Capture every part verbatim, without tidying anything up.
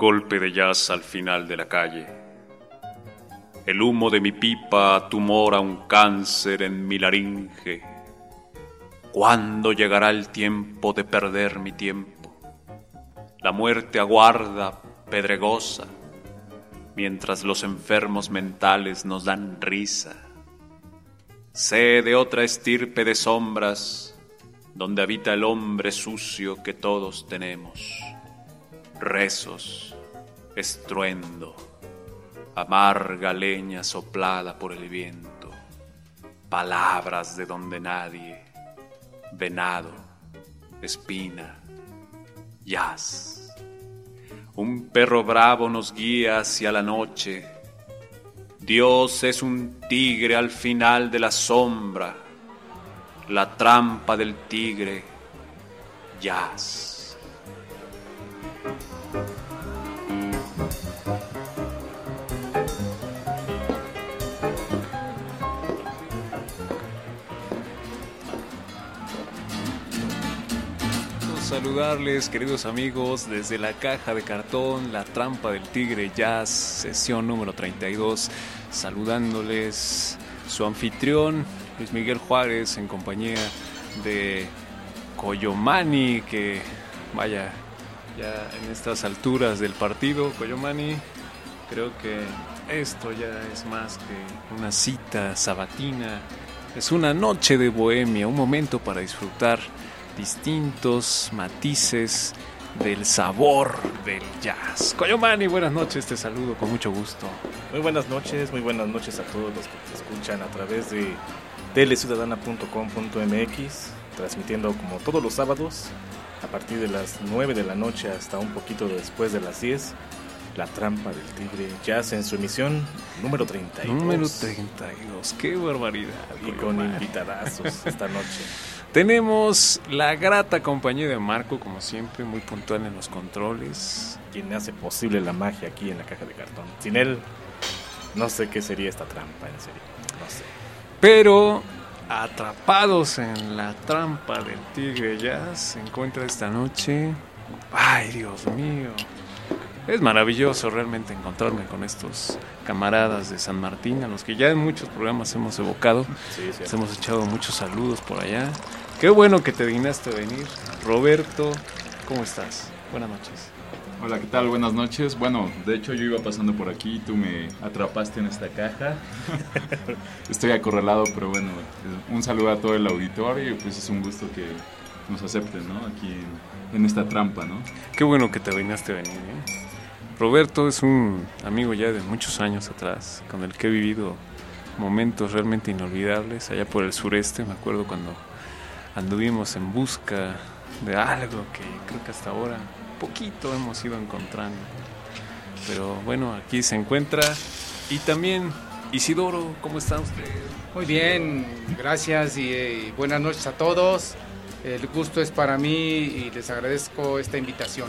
golpe de jazz al final de la calle. El humo de mi pipa tumora un cáncer en mi laringe. ¿Cuándo llegará el tiempo de perder mi tiempo? La muerte aguarda, pedregosa, mientras los enfermos mentales nos dan risa. Sé de otra estirpe de sombras, donde habita el hombre sucio que todos tenemos. Rezos, estruendo, amarga leña soplada por el viento, palabras de donde nadie, venado, espina, jazz. Un perro bravo nos guía hacia la noche. Dios es un tigre al final de la sombra, la trampa del tigre, jazz. Saludarles, queridos amigos, desde la caja de cartón, la trampa del tigre jazz, sesión número treinta y dos, saludándoles su anfitrión Luis Miguel Juárez en compañía de Coyomani, que vaya, ya en estas alturas del partido, Coyomani, creo que esto ya es más que una cita sabatina, es una noche de bohemia, un momento para disfrutar distintos matices del sabor del jazz. Coyomani, buenas noches, te saludo con mucho gusto. Muy buenas noches, muy buenas noches a todos los que te escuchan a través de tele ciudadana punto com punto m x, transmitiendo como todos los sábados a partir de las nueve de la noche hasta un poquito después de las diez, La Trampa del Tigre Jazz en su emisión número treinta y dos. Número treinta y dos, qué barbaridad. Y con invitadazos esta noche. Tenemos la grata compañía de Marco, como siempre, muy puntual en los controles. Quien hace posible la magia aquí en la caja de cartón. Sin él, no sé qué sería esta trampa, en serio. No sé. Pero atrapados en la trampa del Tigre Jazz se encuentra esta noche. Ay, Dios mío. Es maravilloso realmente encontrarme con estos camaradas de San Martín, a los que ya en muchos programas hemos evocado. Sí, sí. Les hemos echado muchos saludos por allá. Qué bueno que te dignaste a venir. Roberto, ¿cómo estás? Buenas noches. Hola, ¿qué tal? Buenas noches. Bueno, de hecho yo iba pasando por aquí y tú me atrapaste en esta caja. Estoy acorralado, pero bueno, un saludo a todo el auditorio y pues es un gusto que nos acepten, ¿no? Aquí en, en esta trampa, ¿no? Qué bueno que te dignaste a venir, ¿eh? Roberto es un amigo ya de muchos años atrás, con el que he vivido momentos realmente inolvidables allá por el sureste. Me acuerdo cuando anduvimos en busca de algo que creo que hasta ahora poquito hemos ido encontrando. Pero bueno, aquí se encuentra. Y también Isidoro, ¿cómo está usted? Muy bien, gracias y eh, buenas noches a todos. El gusto es para mí y les agradezco esta invitación.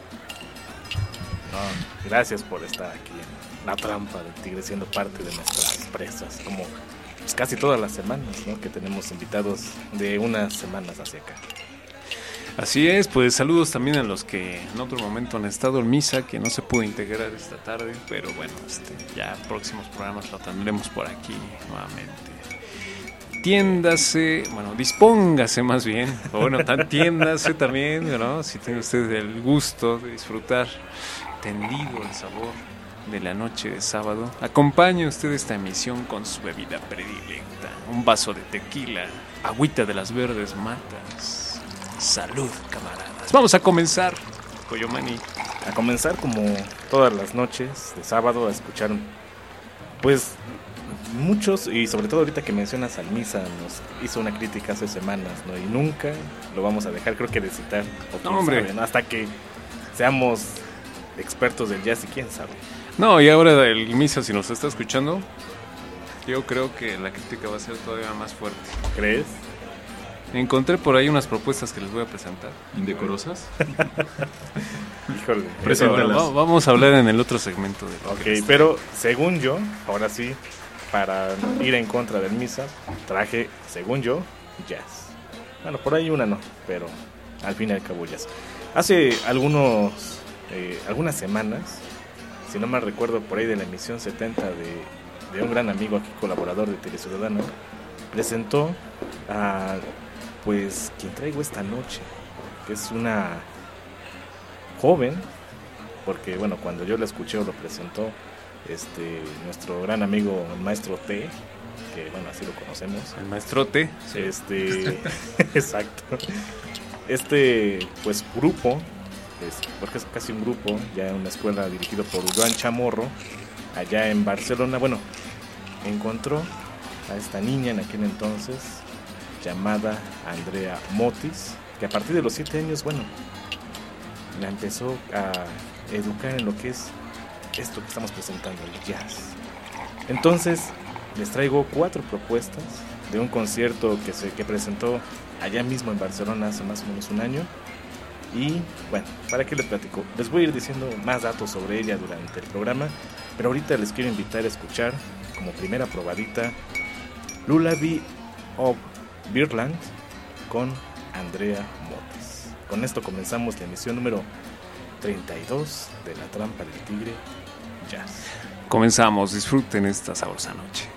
No, gracias por estar aquí en La Trampa del Tigre, siendo parte de nuestras presas, como pues, casi todas las semanas, ¿no? Que tenemos invitados de unas semanas hacia acá. Así es, pues saludos también a los que en otro momento han estado en misa, que no se pudo integrar esta tarde, pero bueno, este, ya próximos programas lo tendremos por aquí nuevamente. Tiéndase, bueno, dispóngase más bien, o bueno, tan tiéndase también, ¿no? Si tiene usted el gusto de disfrutar tendido el sabor de la noche de sábado, acompañe usted esta emisión con su bebida predilecta, un vaso de tequila, agüita de las verdes matas. Salud, camaradas. Vamos a comenzar, Coyomani. A comenzar como todas las noches de sábado a escuchar, pues, muchos, y sobre todo ahorita que mencionas al Misa, nos hizo una crítica hace semanas, ¿no? Y nunca lo vamos a dejar, creo que de citar, o quién No, hombre. sabe, ¿no? Hasta que seamos expertos del jazz y quién sabe. No, y ahora el Misa, si nos está escuchando, yo creo que la crítica va a ser todavía más fuerte. ¿Crees? Encontré por ahí unas propuestas que les voy a presentar. ¿Indecorosas? Híjole. Preséntalas. Bueno, va- vamos a hablar en el otro segmento de lo que Ok, está. pero según yo, ahora sí, para ir en contra del Misa, traje, según yo, jazz. Bueno, por ahí una no, pero al fin y al cabo jazz. Hace algunos eh, algunas semanas, si no mal recuerdo, por ahí de la emisión setenta de, de un gran amigo aquí, colaborador de Teleciudadana, presentó a, pues, quien traigo esta noche, que es una joven, porque, bueno, cuando yo la escuché o lo presentó, este, nuestro gran amigo, el maestro T, que, bueno, así lo conocemos. El maestro T. Sí. Este, exacto. Este, pues, grupo, es, porque es casi un grupo, ya en una escuela dirigido por Joan Chamorro, allá en Barcelona. Bueno, encontró a esta niña en aquel entonces, llamada Andrea Motis, que a partir de los siete años, bueno, la empezó a educar en lo que es esto que estamos presentando, el jazz. Entonces, les traigo cuatro propuestas de un concierto que se que presentó allá mismo en Barcelona hace más o menos un año. Y bueno, ¿para qué les platico? Les voy a ir diciendo más datos sobre ella durante el programa, pero ahorita les quiero invitar a escuchar como primera probadita Lullaby of Birdland con Andrea Motis. Con esto comenzamos la emisión número treinta y dos de La Trampa del Tigre Jazz. Comenzamos, disfruten esta sabrosa noche.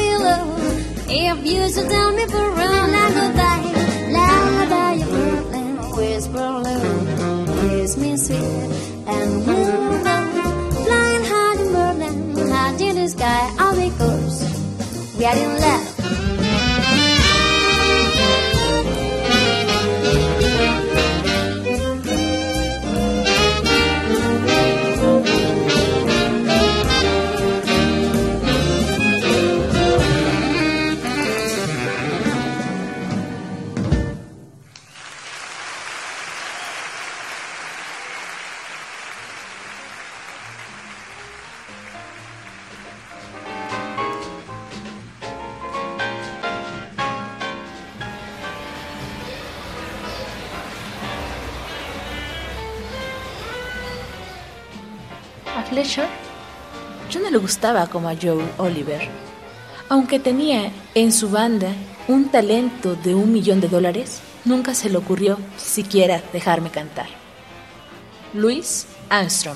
If you should tell me for real, now goodbye. Lullaby of Birdland we are in love. A Fletcher yo no le gustaba como a Joe Oliver. Aunque tenía en su banda un talento de un millón de dólares, nunca se le ocurrió siquiera dejarme cantar. Louis Armstrong.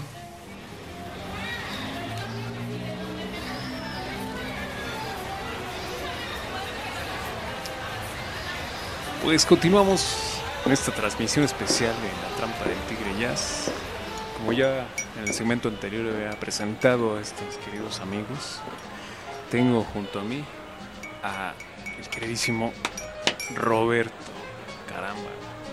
Pues continuamos con esta transmisión especial de La Trampa del Tigre Jazz. Como ya en el segmento anterior había presentado a estos queridos amigos, tengo junto a mí a el queridísimo Roberto. Caramba.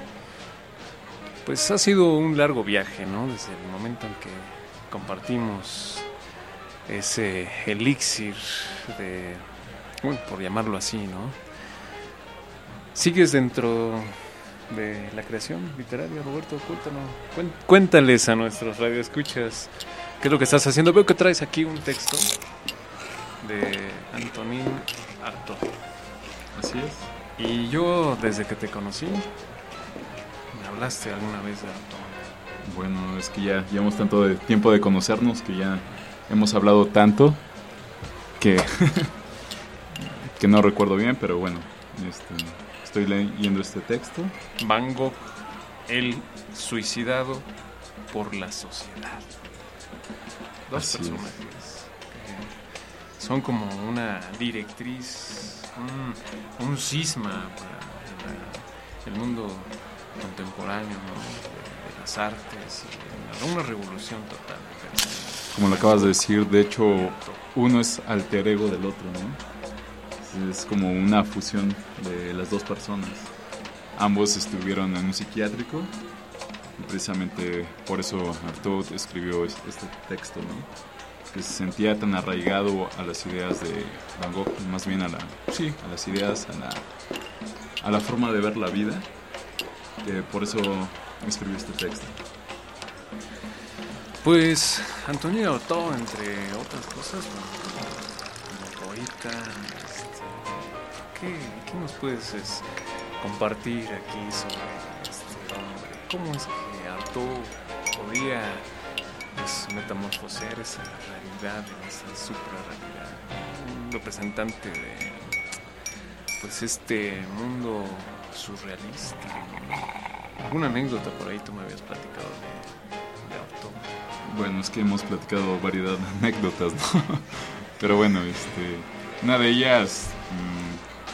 Pues ha sido un largo viaje, ¿no? Desde el momento en que compartimos ese elixir de, bueno, por llamarlo así, ¿no? ¿Sigues dentro de la creación literaria, Roberto? Cuéntanos, cuéntales a nuestros radioescuchas qué es lo que estás haciendo. Veo que traes aquí un texto de Antonín Artaud. Así es. Y yo, desde que te conocí, me hablaste alguna vez de Artaud. Bueno, es que ya llevamos tanto de tiempo de conocernos que ya hemos hablado tanto que, que no recuerdo bien, pero bueno, este... estoy leyendo este texto. Van Gogh, el suicidado por la sociedad. Dos Así personajes que son como una directriz, un, un cisma para la, el mundo contemporáneo, ¿no? de, de las artes, y de una revolución total. Como lo acabas de decir, de hecho, uno es alter ego del otro, ¿no? Es como una fusión de las dos personas. Ambos estuvieron en un psiquiátrico y precisamente por eso Artaud escribió este texto, ¿no? Que se sentía tan arraigado a las ideas de Van Gogh, más bien a la, sí, a las ideas, a la, a la forma de ver la vida, que por eso escribió este texto. Pues Antonín Artaud, entre otras cosas, como poeta. ¿Qué, ¿Qué nos puedes es, compartir aquí sobre este hombre? ¿Cómo es que Artaud podía pues, metamorfosear esa realidad en esa suprarrealidad? Un representante de pues este mundo surrealista. ¿Alguna anécdota por ahí tú me habías platicado de, de Artaud? Bueno, es que hemos platicado variedad de anécdotas, ¿no? Pero bueno, este, una de ellas... Mmm,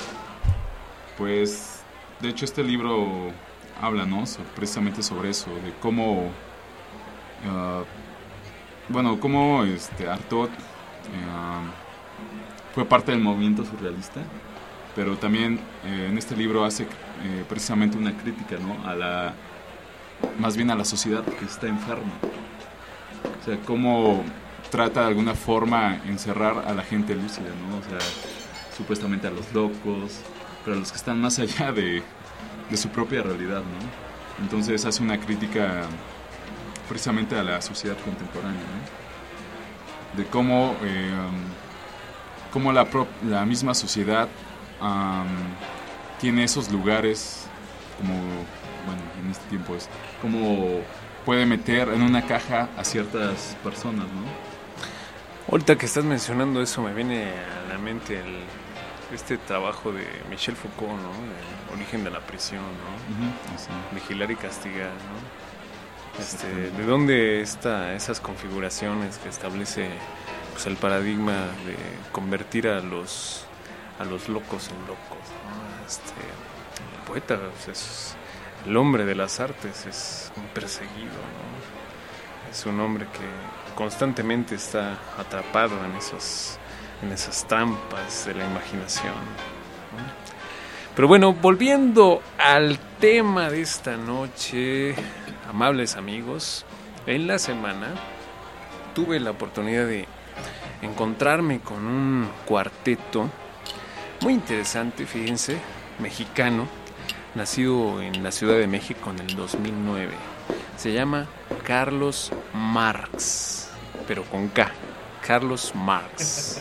Pues, de hecho, este libro habla, ¿no? So, precisamente sobre eso, de cómo, uh, bueno, cómo este, Artaud uh, fue parte del movimiento surrealista, pero también eh, en este libro hace eh, precisamente una crítica, ¿no? A la, más bien a la sociedad que está enferma. O sea, cómo trata de alguna forma encerrar a la gente lúcida, ¿no? O sea, supuestamente a los locos, pero a los que están más allá de, de su propia realidad, ¿no? Entonces hace una crítica precisamente a la sociedad contemporánea, ¿no? De cómo, eh, cómo la, pro, la misma sociedad um, tiene esos lugares, como, bueno, en este tiempo es, cómo puede meter en una caja a ciertas personas, ¿no? Ahorita que estás mencionando eso, me viene a la mente el... este trabajo de Michel Foucault, ¿no? El origen de la prisión, ¿no? Uh-huh. Vigilar y castigar, ¿no? Este, ¿de dónde está esas configuraciones que establece pues, el paradigma de convertir a los a los locos en locos, ¿no? Este, el poeta, pues, es el hombre de las artes, es un perseguido, ¿no? Es un hombre que constantemente está atrapado en esos en esas trampas de la imaginación, ¿no? Pero bueno, volviendo al tema de esta noche, amables amigos, en la semana tuve la oportunidad de encontrarme con un cuarteto muy interesante, fíjense, mexicano, nacido en la Ciudad de México en el dos mil nueve. Se llama Carlos Marx, pero con K, Carlos Marx.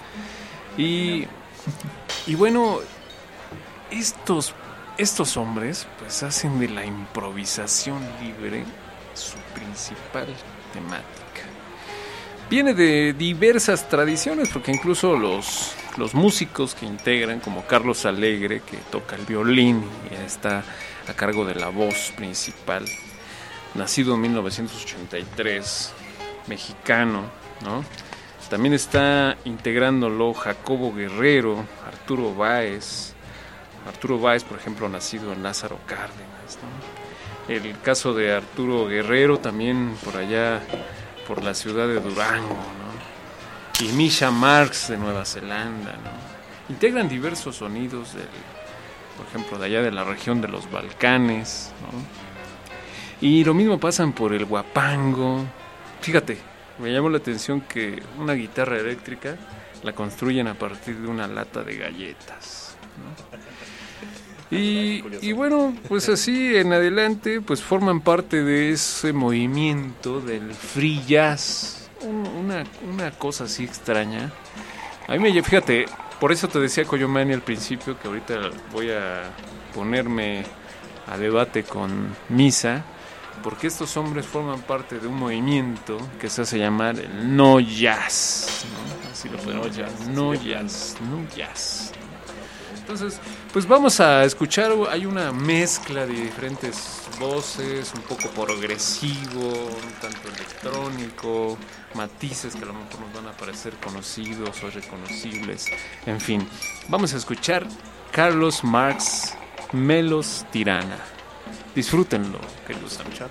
Y, y bueno, estos, estos hombres pues hacen de la improvisación libre su principal temática. Viene de diversas tradiciones, porque incluso los, los músicos que integran, como Carlos Alegre, que toca el violín y está a cargo de la voz principal, nacido en mil novecientos ochenta y tres, mexicano, ¿no? También está integrándolo Jacobo Guerrero, Arturo Báez, Arturo Báez, por ejemplo, nacido en Lázaro Cárdenas, ¿no? El caso de Arturo Guerrero también por allá, por la ciudad de Durango, ¿no? Y Misha Marx de Nueva Zelanda, ¿no? Integran diversos sonidos, del, por ejemplo, de allá de la región de los Balcanes, ¿no? Y lo mismo pasan por el huapango. Fíjate, me llamó la atención que una guitarra eléctrica la construyen a partir de una lata de galletas, ¿no? Y, y bueno, pues así en adelante, pues forman parte de ese movimiento del free jazz, un, una, una cosa así extraña. A mí me, fíjate, por eso te decía Coyomani al principio, que ahorita voy a ponerme a debate con Misa, porque estos hombres forman parte de un movimiento que se hace llamar el no jazz, ¿no? Así lo podemos llamar, no jazz, no jazz. Entonces, pues vamos a escuchar, hay una mezcla de diferentes voces, un poco progresivo, un tanto electrónico, matices que a lo mejor nos van a parecer conocidos o reconocibles. En fin, vamos a escuchar Carlos Marx, Melos Tirana. Disfrútenlo, queridos amigos.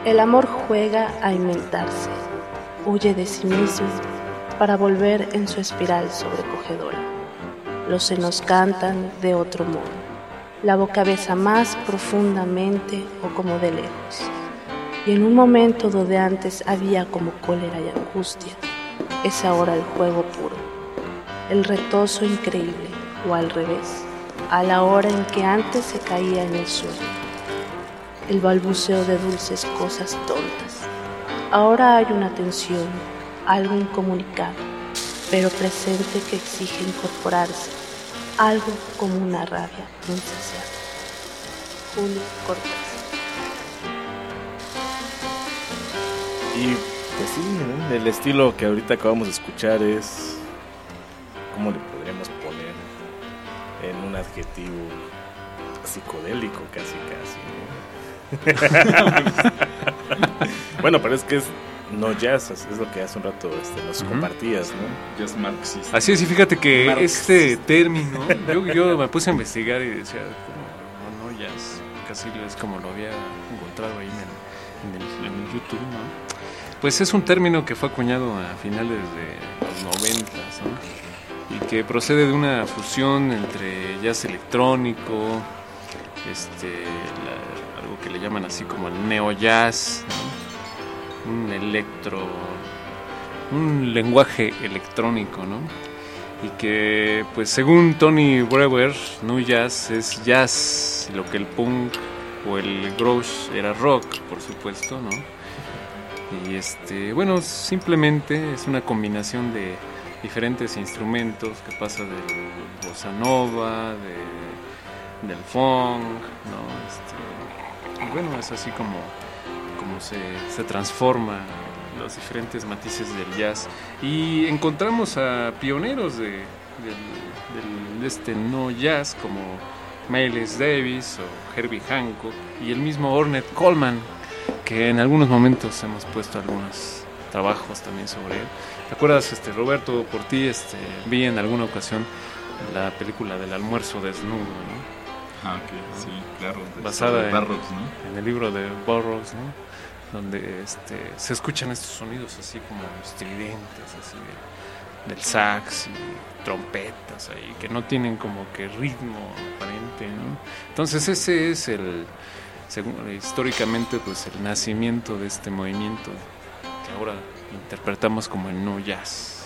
El amor juega a inventarse, huye de sí mismo para volver en su espiral sobrecogedora. Los senos cantan de otro modo, la boca besa más profundamente o como de lejos. Y en un momento donde antes había como cólera y angustia, es ahora el juego puro, el retozo increíble, o al revés, a la hora en que antes se caía en el sueño. El balbuceo de dulces cosas tontas. Ahora hay una tensión, algo incomunicado, pero presente que exige incorporarse, algo como una rabia insaciable. Julio Cortázar. Y pues sí, ¿no? El estilo que ahorita acabamos de escuchar es, ¿cómo le podríamos poner en un adjetivo psicodélico casi casi, ¿no? Bueno, pero es que es no jazz, es lo que hace un rato este, nos uh-huh. compartías, ¿no? Jazz marxista. Así es, y fíjate que Marxista. Este término, yo, yo me puse a investigar y decía, como, no, no jazz, casi es como lo había encontrado ahí en el, en el, en el YouTube, ¿no? Pues es un término que fue acuñado a finales de los noventas, ¿no? Y que procede de una fusión entre jazz electrónico, este, la, algo que le llaman así como el neo jazz, ¿no? Un electro, un lenguaje electrónico, ¿no? Y que, pues según Tony Brewer, nu jazz es jazz, lo que el punk o el grunge era rock, por supuesto, ¿no? Y este, bueno, simplemente es una combinación de diferentes instrumentos que pasa del bossa nova, de, del funk, ¿no? Este, y bueno, es así como, como se, se transforma los diferentes matices del jazz. Y encontramos a pioneros de, de, de, de este no jazz como Miles Davis o Herbie Hancock y el mismo Ornette Coleman, que en algunos momentos hemos puesto algunos trabajos también sobre él. ¿Te acuerdas, este, Roberto, por ti este, vi en alguna ocasión la película del almuerzo desnudo, ¿no? Ah, ok, sí, claro. Basada en, Burroughs, ¿no? en el libro de Burroughs, ¿no? Donde este, se escuchan estos sonidos así como estridentes, así de, del sax y trompetas ahí, que no tienen como que ritmo aparente, ¿no? Entonces ese es el... Según, históricamente, pues el nacimiento de este movimiento que ahora interpretamos como el no jazz.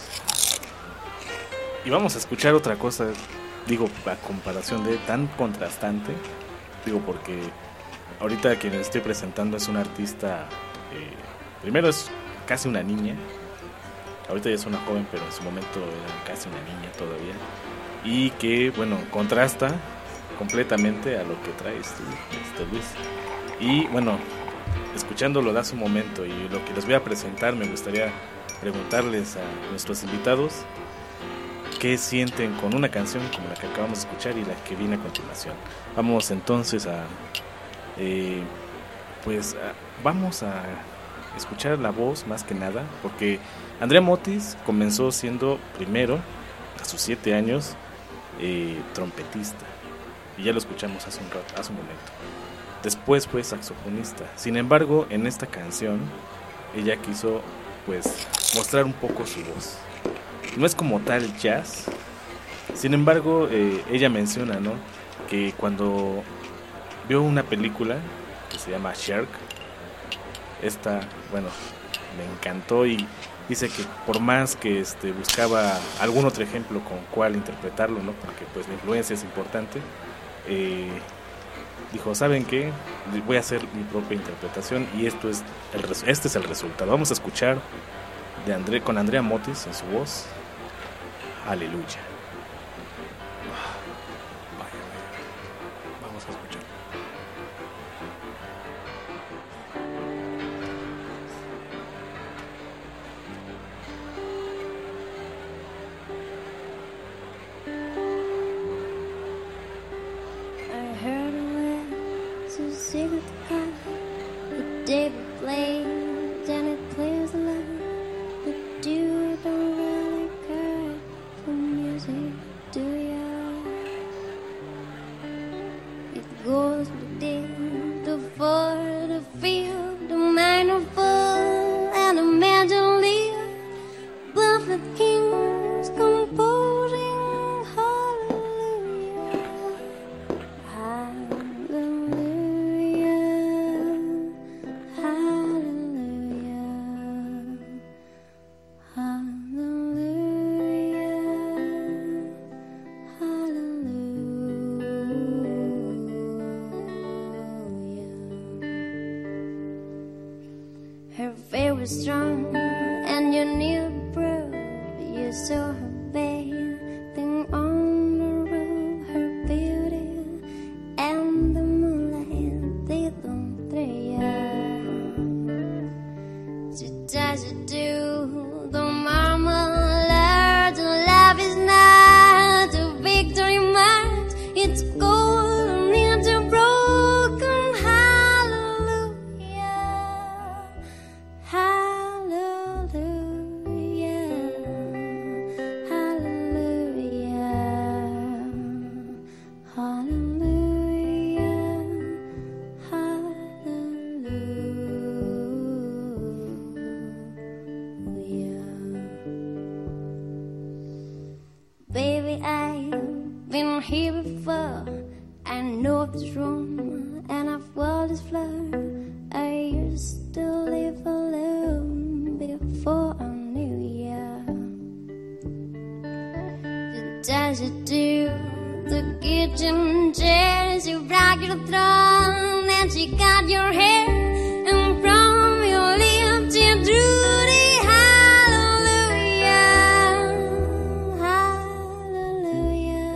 Y vamos a escuchar otra cosa, digo, a comparación de tan contrastante, digo, porque ahorita quien estoy presentando es una artista, eh, primero es casi una niña, ahorita ya es una joven, pero en su momento era casi una niña todavía, y que, bueno, contrasta completamente a lo que traes tú, este, Luis. Y bueno, escuchándolo de hace un momento y lo que les voy a presentar, me gustaría preguntarles a nuestros invitados qué sienten con una canción como la que acabamos de escuchar y la que viene a continuación. Vamos entonces a eh, pues a, vamos a escuchar la voz más que nada, porque Andrea Motis comenzó siendo primero a sus siete años eh, trompetista. Y ya lo escuchamos hace un rato, hace un momento. Después fue saxofonista. Sin embargo, en esta canción ella quiso pues mostrar un poco su voz. No es como tal jazz. Sin embargo, eh, ella menciona, ¿no?, que cuando vio una película que se llama Shark, esta, bueno, me encantó y dice que por más que este, buscaba algún otro ejemplo con cuál interpretarlo, ¿no?, porque pues la influencia es importante, Eh, dijo, ¿saben qué? Voy a hacer mi propia interpretación y esto es el res- este es el resultado. Vamos a escuchar de André, con Andrea Motis en su voz, Aleluya. Vaya, vaya. Vamos a escuchar. David plays and it plays alone, but you don't really care for music, do ya? It goes within the for the field, the man. were strong and you knew the proof. You saw her bathing on the roof, her beauty and the moonlight they don't three. So does it do the marmalade? Love is not a victory march. It's golden into broken. Hallelujah, hallelujah, hallelujah, hallelujah, hallelujah. Baby, I've been here before. I know this room and I've walked this floor. I used to live alone before I knew ya. Does it do the kitchen chairs? You rock your throne and she got your hair, and from your lips you drew the hallelujah, hallelujah,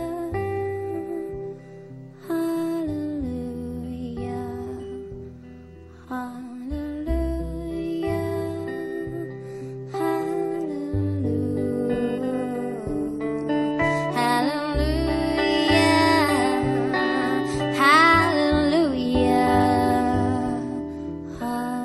hallelujah, hallelujah, hallelujah, hallelujah,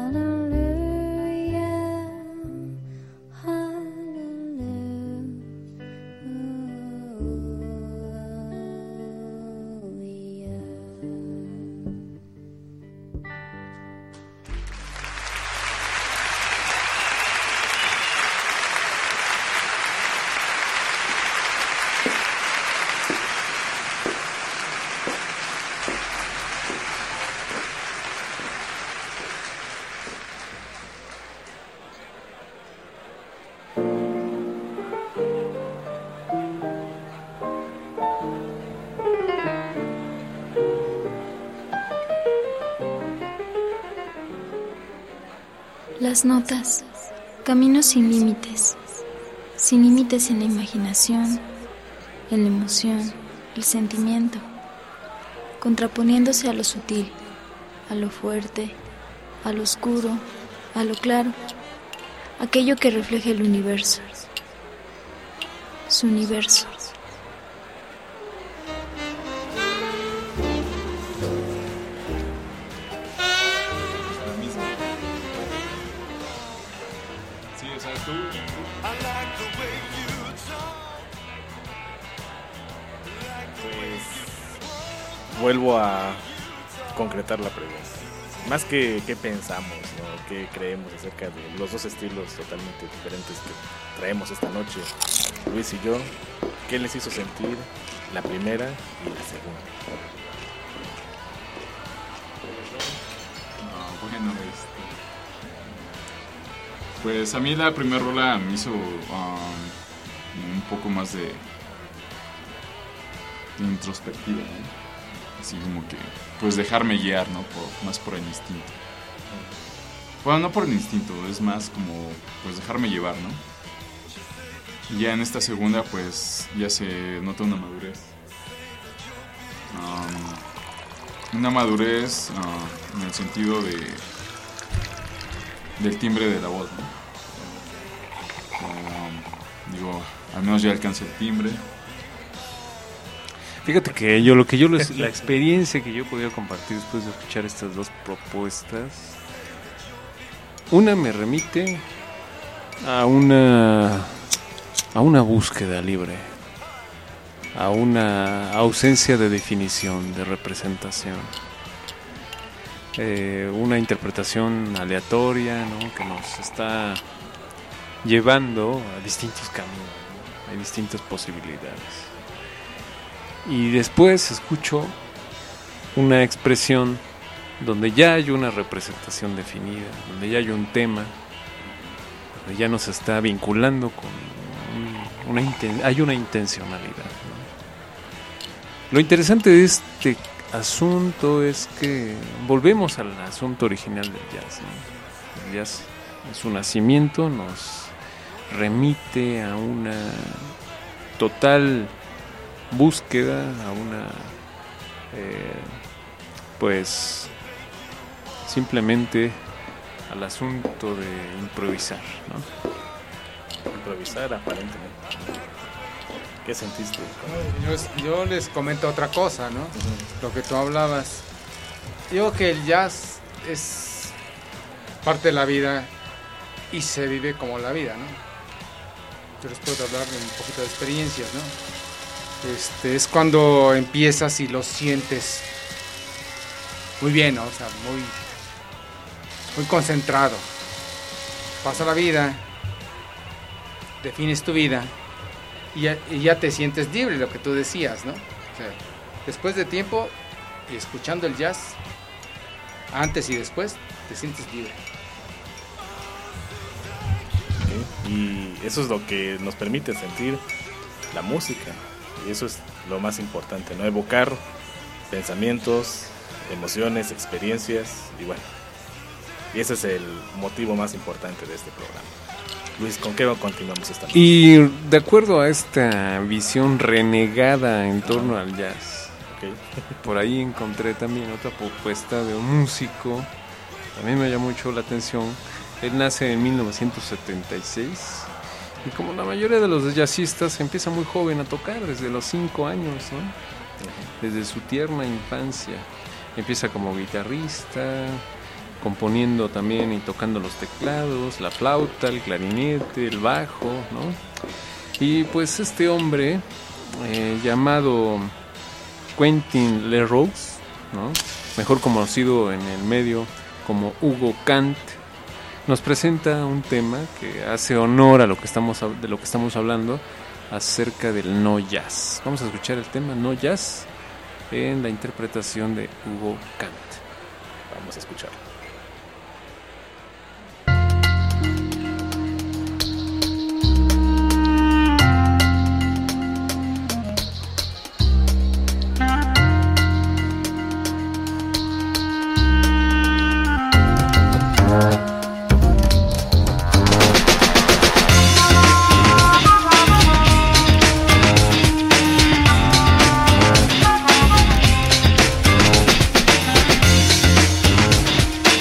Las notas, caminos sin límites, sin límites en la imaginación, en la emoción, el sentimiento, contraponiéndose a lo sutil, a lo fuerte, a lo oscuro, a lo claro, aquello que refleja el universo, su universo. Vuelvo a concretar la pregunta. Más que qué pensamos, ¿no? Qué creemos acerca de los dos estilos totalmente diferentes que traemos esta noche, Luis y yo, ¿qué les hizo sentir la primera y la segunda? No, bueno, este, pues a mí la primera rola me hizo um, un poco más de, de introspectiva, ¿no? Así como que, pues dejarme guiar, ¿no? Por, más por el instinto. Bueno, no por el instinto, es más como, pues dejarme llevar, ¿no? Y ya en esta segunda, pues ya se nota una madurez. Um, una madurez uh, en el sentido de del timbre de la voz, ¿no? Um, digo, al menos ya alcancé el timbre. Fíjate que yo lo que yo les, la experiencia que yo he podido compartir después de escuchar estas dos propuestas, una me remite a una a una búsqueda libre, a una ausencia de definición, de representación, eh, una interpretación aleatoria, ¿no? Que nos está llevando a distintos caminos, ¿no? A distintas posibilidades. Y después escucho una expresión donde ya hay una representación definida, donde ya hay un tema, donde ya nos está vinculando con un, una inten- hay una intencionalidad, ¿no? Lo interesante de este asunto es que volvemos al asunto original del jazz, ¿no? El jazz su nacimiento nos remite a una total búsqueda, a una eh, pues simplemente al asunto de improvisar, ¿no? Improvisar aparentemente. ¿Qué sentiste? Yo, yo les comento otra cosa, ¿no? Uh-huh. Lo que tú hablabas. Digo que el jazz es parte de la vida y se vive como la vida, ¿no? Yo les puedo hablar de un poquito de experiencias, ¿no? Este, es cuando empiezas y lo sientes muy bien, ¿no? O sea, muy, muy concentrado. Pasa la vida, defines tu vida y ya, y ya te sientes libre, lo que tú decías, ¿no? O sea, después de tiempo y escuchando el jazz, antes y después, te sientes libre. Okay. Y eso es lo que nos permite sentir la música. Y eso es lo más importante, ¿no? Evocar pensamientos, emociones, experiencias y bueno. Y ese es el motivo más importante de este programa. Luis, ¿con qué continuamos esta noche? Y de acuerdo a esta visión renegada en torno al jazz, okay. por ahí encontré también otra propuesta de un músico, también me llamó mucho la atención. Él nace en mil novecientos setenta y seis y como la mayoría de los jazzistas empieza muy joven a tocar, desde los cinco años, ¿no? Desde su tierna infancia. Empieza como guitarrista, componiendo también y tocando los teclados, la flauta, el clarinete, el bajo, ¿no? Y pues este hombre eh, llamado Quentin LaRose, ¿no? Mejor conocido en el medio como Hugo Kant, nos presenta un tema que hace honor a lo que estamos de lo que estamos hablando acerca del no jazz. Vamos a escuchar el tema no jazz en la interpretación de Hugo Kant. Vamos a escucharlo. Thank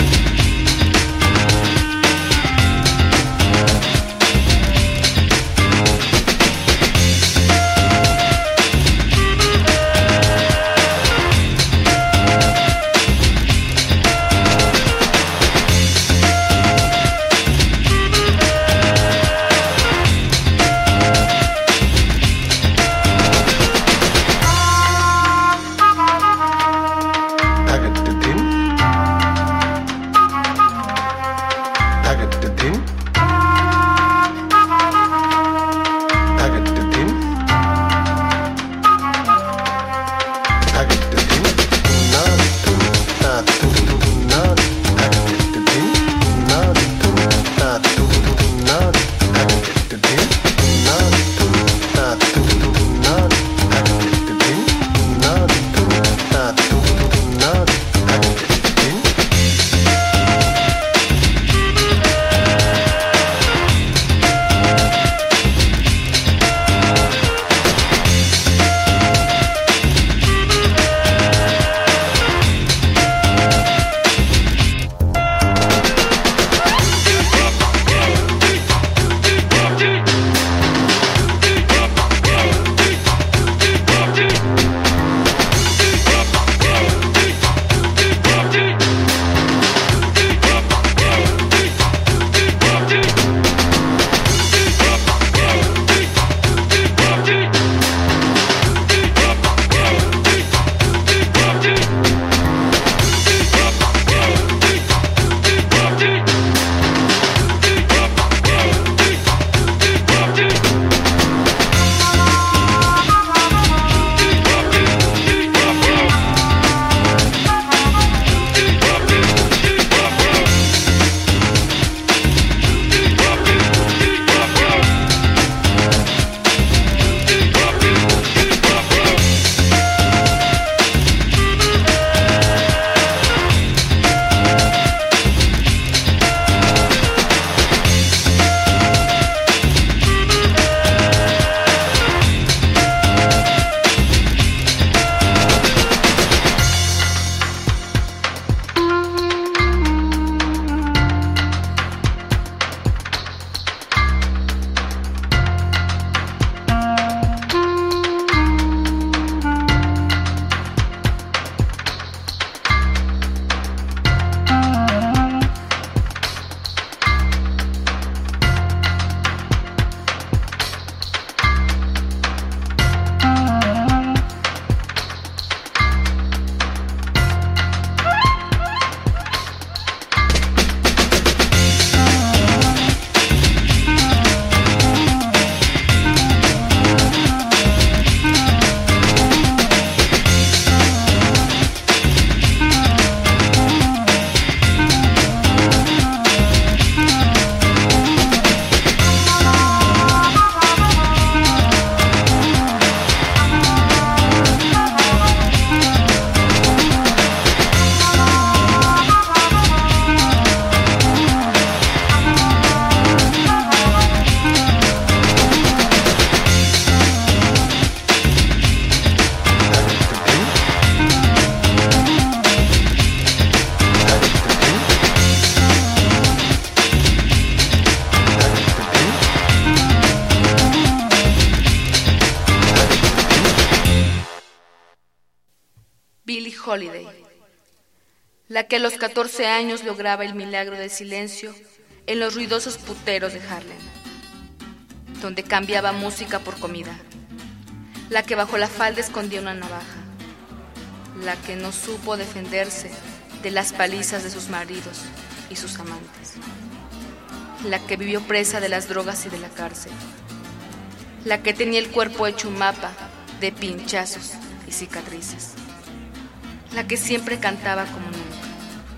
Billie Holiday, la que a los catorce años lograba el milagro del silencio en los ruidosos puteros de Harlem, donde cambiaba música por comida, la que bajo la falda escondía una navaja, la que no supo defenderse de las palizas de sus maridos y sus amantes, la que vivió presa de las drogas y de la cárcel, la que tenía el cuerpo hecho un mapa de pinchazos y cicatrices, la que siempre cantaba como nunca.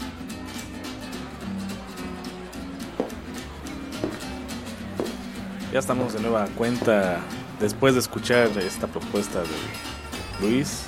Ya estamos de nueva cuenta después de escuchar esta propuesta de Luis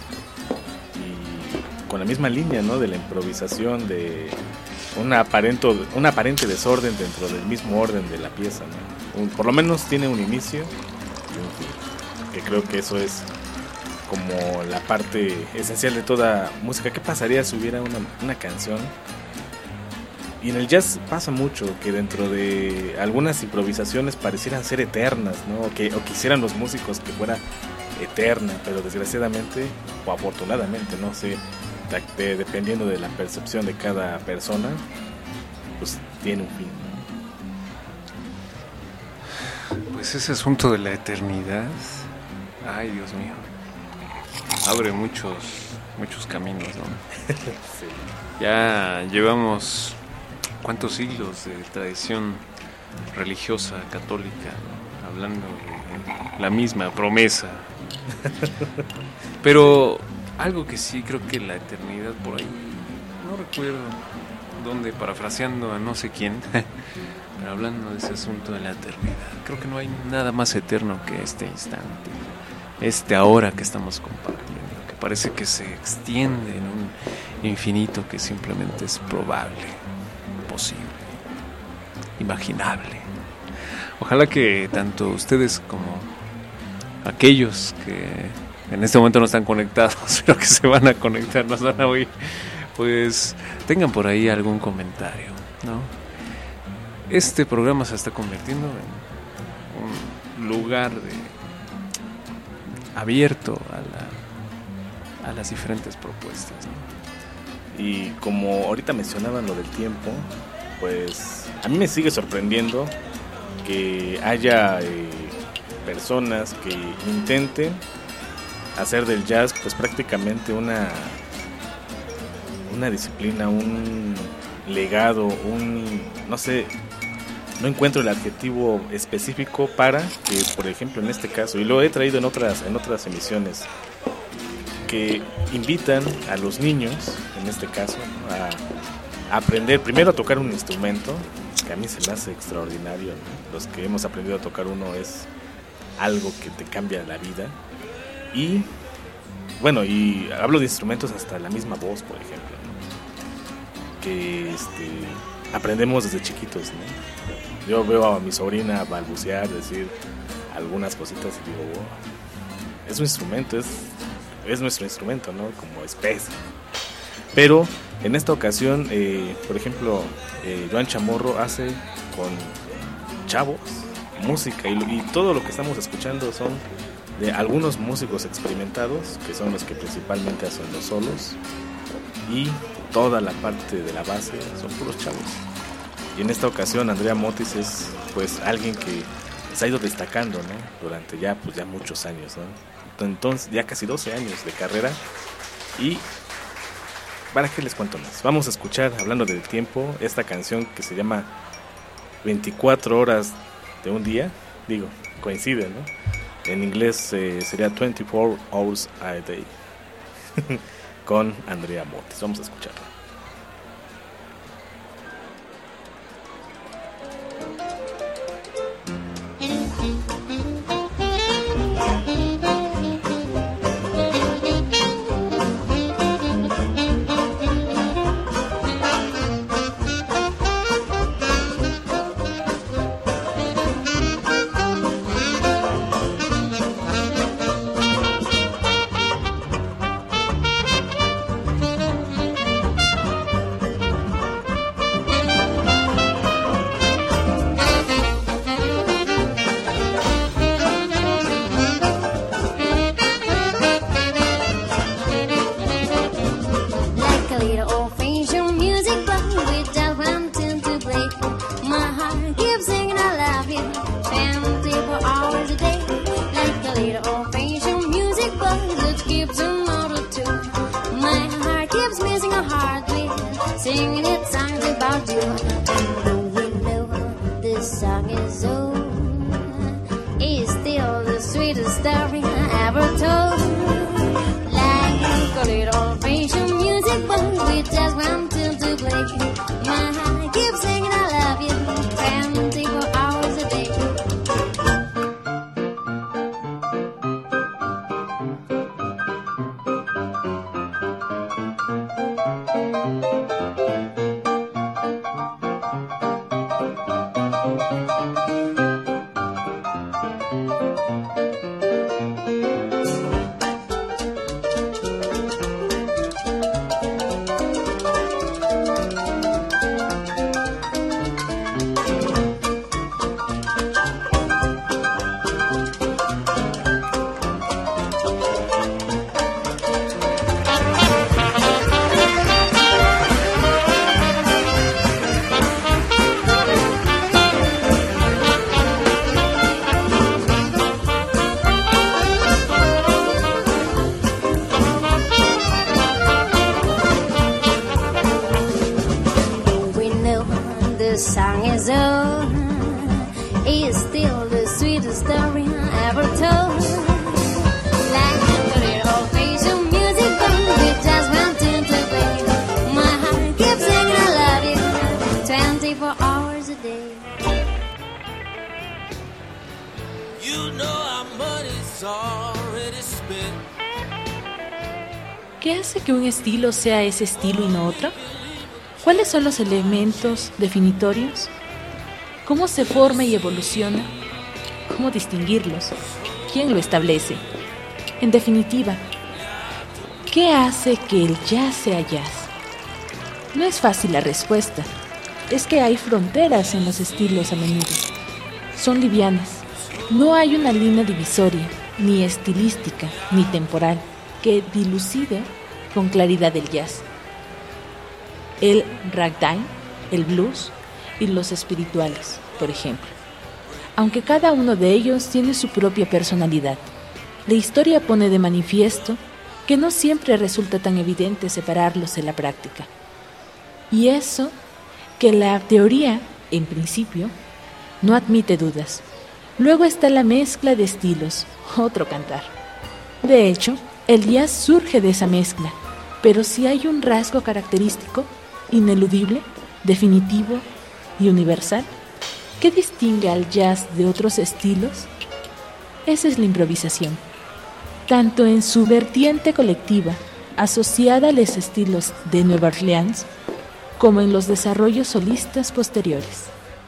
y con la misma línea, ¿no? De la improvisación, de un aparente, un aparente desorden dentro del mismo orden de la pieza, ¿no? Un, por lo menos tiene un inicio y un fin, que creo que eso es como la parte esencial de toda música. ¿Qué pasaría si hubiera una, una canción? Y en el jazz pasa mucho que dentro de algunas improvisaciones parecieran ser eternas, ¿no? O, que, o quisieran los músicos que fuera eterna, pero desgraciadamente o afortunadamente, no sé, de, de, dependiendo de la percepción de cada persona, pues tiene un fin, ¿no? Pues ese asunto de la eternidad, ay Dios mío, abre muchos, muchos caminos, ¿no? Sí. Ya llevamos cuántos siglos de tradición religiosa católica, ¿no? Hablando de la misma promesa. Pero algo que sí creo que la eternidad por ahí, no recuerdo dónde, parafraseando a no sé quién, pero hablando de ese asunto de la eternidad, creo que no hay nada más eterno que este instante, este ahora que estamos compartiendo, que parece que se extiende en un infinito que simplemente es probable, posible, imaginable. Ojalá que tanto ustedes como aquellos que en este momento no están conectados, pero que se van a conectar, nos van a oír, pues tengan por ahí algún comentario, ¿no? Este programa se está convirtiendo en un lugar de abierto a, la, a las diferentes propuestas, ¿no? Y como ahorita mencionaban lo del tiempo, pues a mí me sigue sorprendiendo que haya eh, personas que intenten hacer del jazz pues prácticamente una una disciplina, un legado, un no sé, no encuentro el adjetivo específico para que, por ejemplo, en este caso, y lo he traído en otras en otras emisiones, que invitan a los niños, en este caso, a aprender primero a tocar un instrumento, que a mí se me hace extraordinario, ¿no? Los que hemos aprendido a tocar uno es algo que te cambia la vida. Y bueno, y hablo de instrumentos hasta la misma voz, por ejemplo, ¿no? Que este, aprendemos desde chiquitos, ¿no? Yo veo a mi sobrina balbucear, decir algunas cositas y digo, wow, es un instrumento, es, es nuestro instrumento, ¿no? Como especie. Pero en esta ocasión, eh, por ejemplo, eh, Joan Chamorro hace con chavos música y, y todo lo que estamos escuchando son de algunos músicos experimentados, que son los que principalmente hacen los solos, y toda la parte de la base son puros chavos. Y en esta ocasión Andrea Motis es pues alguien que se ha ido destacando, ¿no? Durante ya pues ya muchos años, ¿no? Entonces ya casi doce años de carrera. Y ¿para qué les cuento más? Vamos a escuchar, hablando del tiempo, esta canción que se llama veinticuatro horas de un día. Digo, coincide, ¿no? En inglés eh, sería veinticuatro hours a day. Con Andrea Motis. Vamos a escucharla. Thank you. a little old-fashioned music box we just want to play. My heart keeps singing I love you twenty-four hours a day. Like a little old-fashioned music box which keeps a motor tune. My heart keeps missing a heartbeat, singing its songs about you. And though we know this song is old, it's still the sweetest story I ever told. Like a little old-fashioned music box we just want to play. My heart keeps singing I love you twenty-four hours a day. ¿Qué hace que un estilo sea ese estilo y no otro? ¿Cuáles son los elementos definitorios? ¿Cómo se forma y evoluciona? ¿Cómo distinguirlos? ¿Quién lo establece? En definitiva, ¿qué hace que el jazz sea jazz? No es fácil la respuesta. Es que hay fronteras en los estilos a menudo. Son livianas. No hay una línea divisoria, ni estilística, ni temporal, que dilucide con claridad el jazz. El ragtime, el blues y los espirituales, por ejemplo. Aunque cada uno de ellos tiene su propia personalidad, la historia pone de manifiesto que no siempre resulta tan evidente separarlos en la práctica. Y eso que la teoría, en principio, no admite dudas. Luego está la mezcla de estilos, otro cantar. De hecho, el jazz surge de esa mezcla, pero si hay un rasgo característico, ineludible, definitivo y universal, ¿qué distingue al jazz de otros estilos? Esa es la improvisación, tanto en su vertiente colectiva, asociada a los estilos de Nueva Orleans, como en los desarrollos solistas posteriores.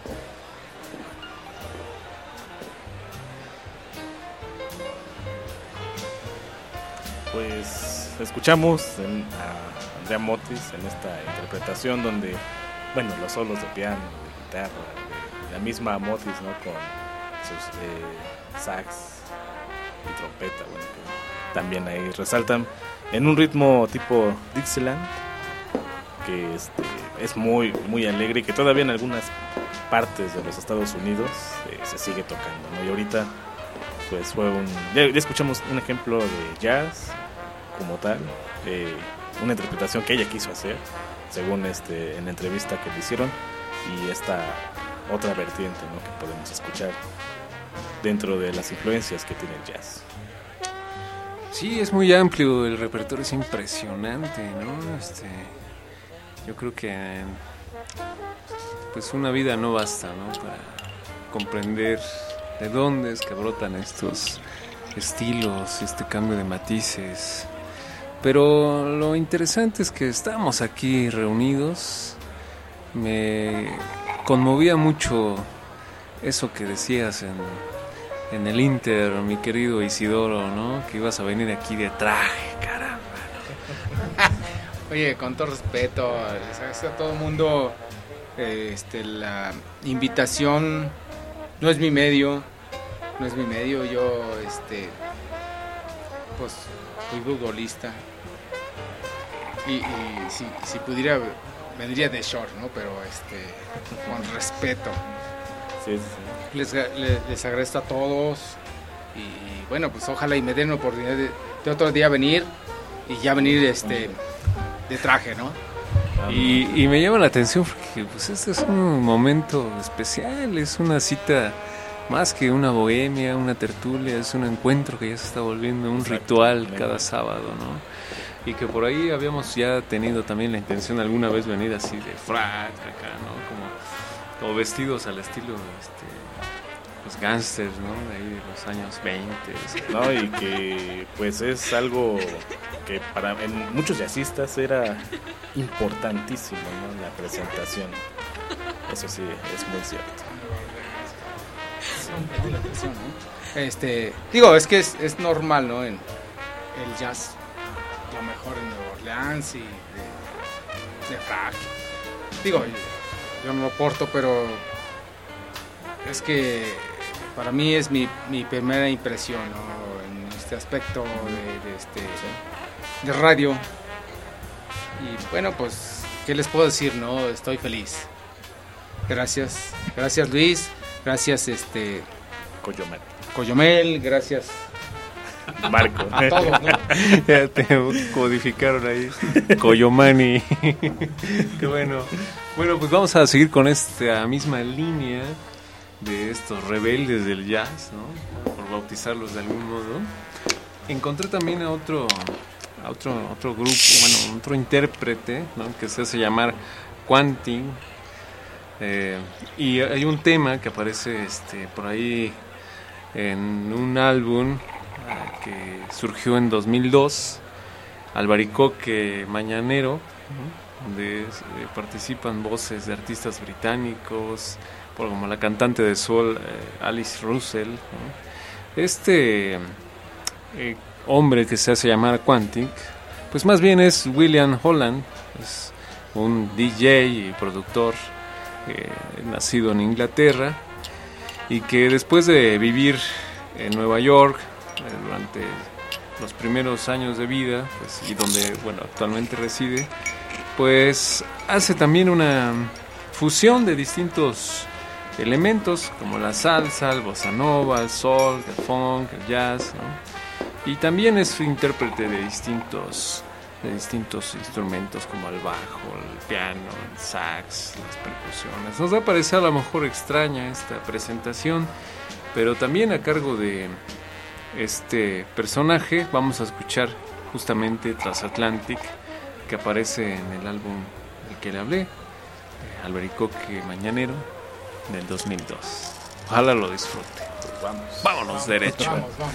Pues escuchamos en, a Andrea Motis en esta interpretación donde, bueno, los solos de piano, de guitarra, de la misma Motis, ¿no? Con sus eh, sax y trompeta, bueno, que también ahí resaltan en un ritmo tipo Dixieland, que este, es muy, muy alegre y que todavía en algunas partes de los Estados Unidos eh, se sigue tocando, ¿no? Y ahorita pues fue un... Ya, ya escuchamos un ejemplo de jazz como tal, eh, una interpretación que ella quiso hacer, según este en la entrevista que le hicieron, y esta otra vertiente, ¿no? Que podemos escuchar dentro de las influencias que tiene el jazz. Sí, es muy amplio, el repertorio es impresionante, ¿no? Este, yo creo que pues una vida no basta, ¿no? Para comprender de dónde es que brotan estos estilos, este cambio de matices. Pero lo interesante es que estamos aquí reunidos. Me conmovía mucho eso que decías en, en el Inter, mi querido Isidoro, ¿no? Que ibas a venir aquí de traje, caramba. Oye, con todo respeto, les agradezco a todo el mundo. Eh, este, la invitación no es mi medio, no es mi medio. Yo, este, pues, soy futbolista. y, y si, si pudiera vendría de short, ¿no? Pero este con respeto. Sí, sí. Les, les, les agradezco a todos y bueno, pues ojalá y me den la oportunidad de, de otro día venir y ya venir este de traje, ¿no? Y, y me llama la atención porque pues este es un momento especial, es una cita más que una bohemia, una tertulia, es un encuentro que ya se está volviendo un ritual cada sábado, ¿no? Y que por ahí habíamos ya tenido también la intención alguna vez venir así de frac acá, ¿no? Como, como vestidos al estilo este, los gángsters, ¿no? De ahí de los años veinte. No, y que pues es algo que para en muchos jazzistas era importantísimo, ¿no? La presentación. Eso sí, es muy cierto. Este, digo, es que es, es normal, ¿no? En el jazz, lo mejor en Nueva Orleans y de, de frac. Digo, yo, yo no lo porto, pero es que para mí es mi, mi primera impresión, ¿no? En este aspecto de, de, este, de radio. Y bueno, pues, ¿qué les puedo decir, no? Estoy feliz. Gracias, gracias Luis, gracias este Coyomel. Coyomel, gracias Marco. A todos, ¿no? Ya te codificaron ahí. Coyomani. Qué bueno. Bueno, pues vamos a seguir con esta misma línea de estos rebeldes del jazz, ¿no? Por bautizarlos de algún modo. Encontré también a otro, a otro, otro grupo, bueno, otro intérprete, ¿no? Que se hace llamar Quantic. Eh, y hay un tema que aparece este, por ahí en un álbum uh, que surgió en dos mil dos, Albaricoque Mañanero, ¿no? Donde eh, participan voces de artistas británicos, por como la cantante de soul eh, Alice Russell, ¿no? Este eh, hombre que se hace llamar Quantic, pues más bien es William Holland, es un D J y productor eh, nacido en Inglaterra y que después de vivir en Nueva York eh, durante los primeros años de vida, pues, y donde bueno actualmente reside, pues hace también una fusión de distintos elementos como la salsa, el bossa nova, el soul, el funk, el jazz, ¿no? Y también es intérprete de distintos de distintos instrumentos como el bajo, el piano, el sax, las percusiones. Nos va a parecer a lo mejor extraña esta presentación, pero también a cargo de este personaje vamos a escuchar justamente Transatlantic, que aparece en el álbum del que le hablé, Albaricoque Mañanero, del dos mil dos. Ojalá lo disfrute. Pues vamos. Vámonos vamos, derecho. Vamos, vamos.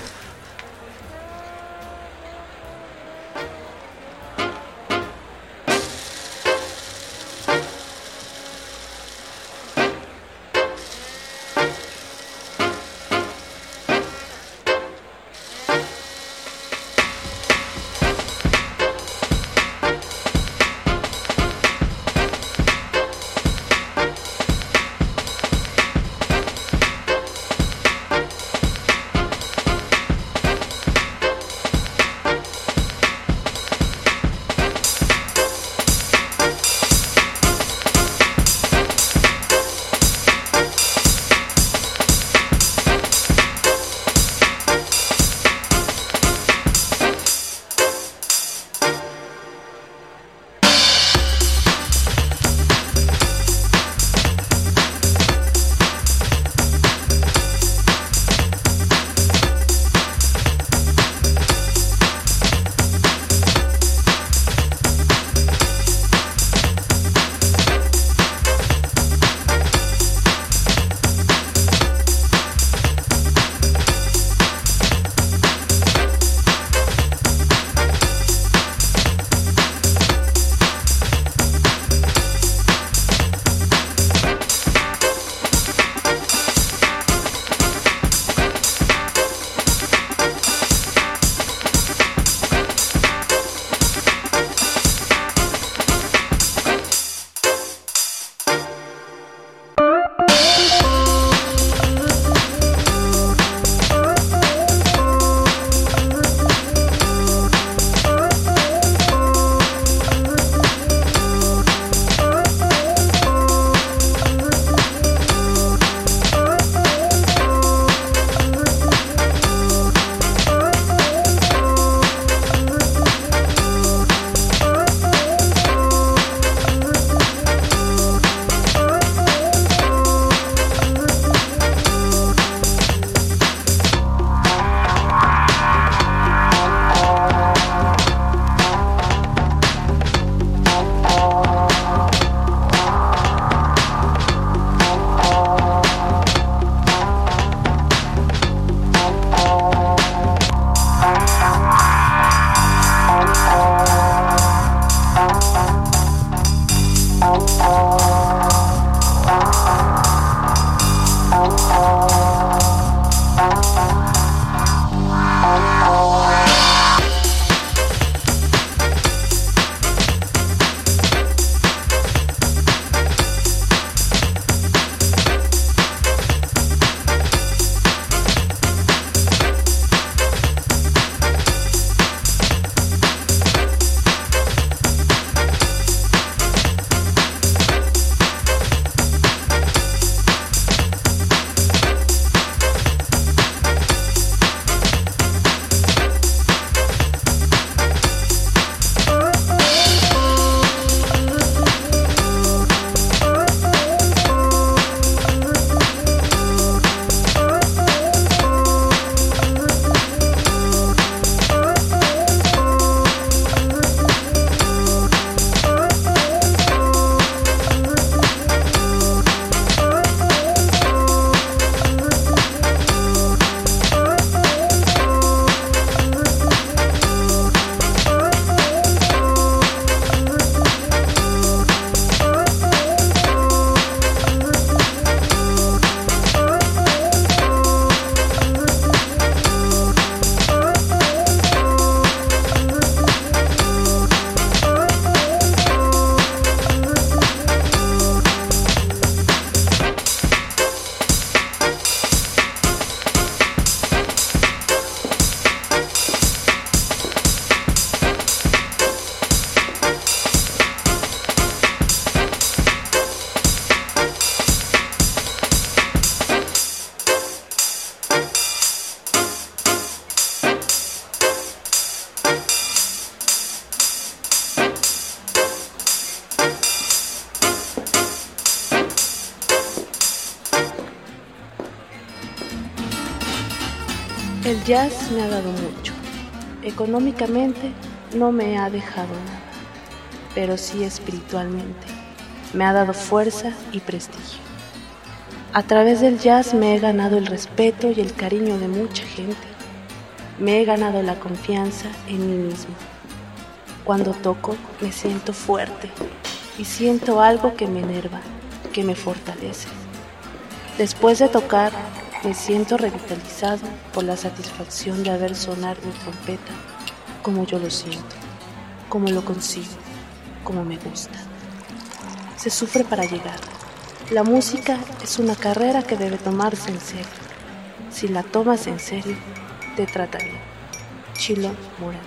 El jazz me ha dado mucho. Económicamente no me ha dejado nada, pero sí espiritualmente. Me ha dado fuerza y prestigio. A través del jazz me he ganado el respeto y el cariño de mucha gente. Me he ganado la confianza en mí mismo. Cuando toco me siento fuerte y siento algo que me enerva, que me fortalece. Después de tocar, me siento revitalizado por la satisfacción de haber sonar mi trompeta como yo lo siento, como lo consigo, como me gusta. Se sufre para llegar. La música es una carrera que debe tomarse en serio. Si la tomas en serio, te trata bien. Chilo Morán.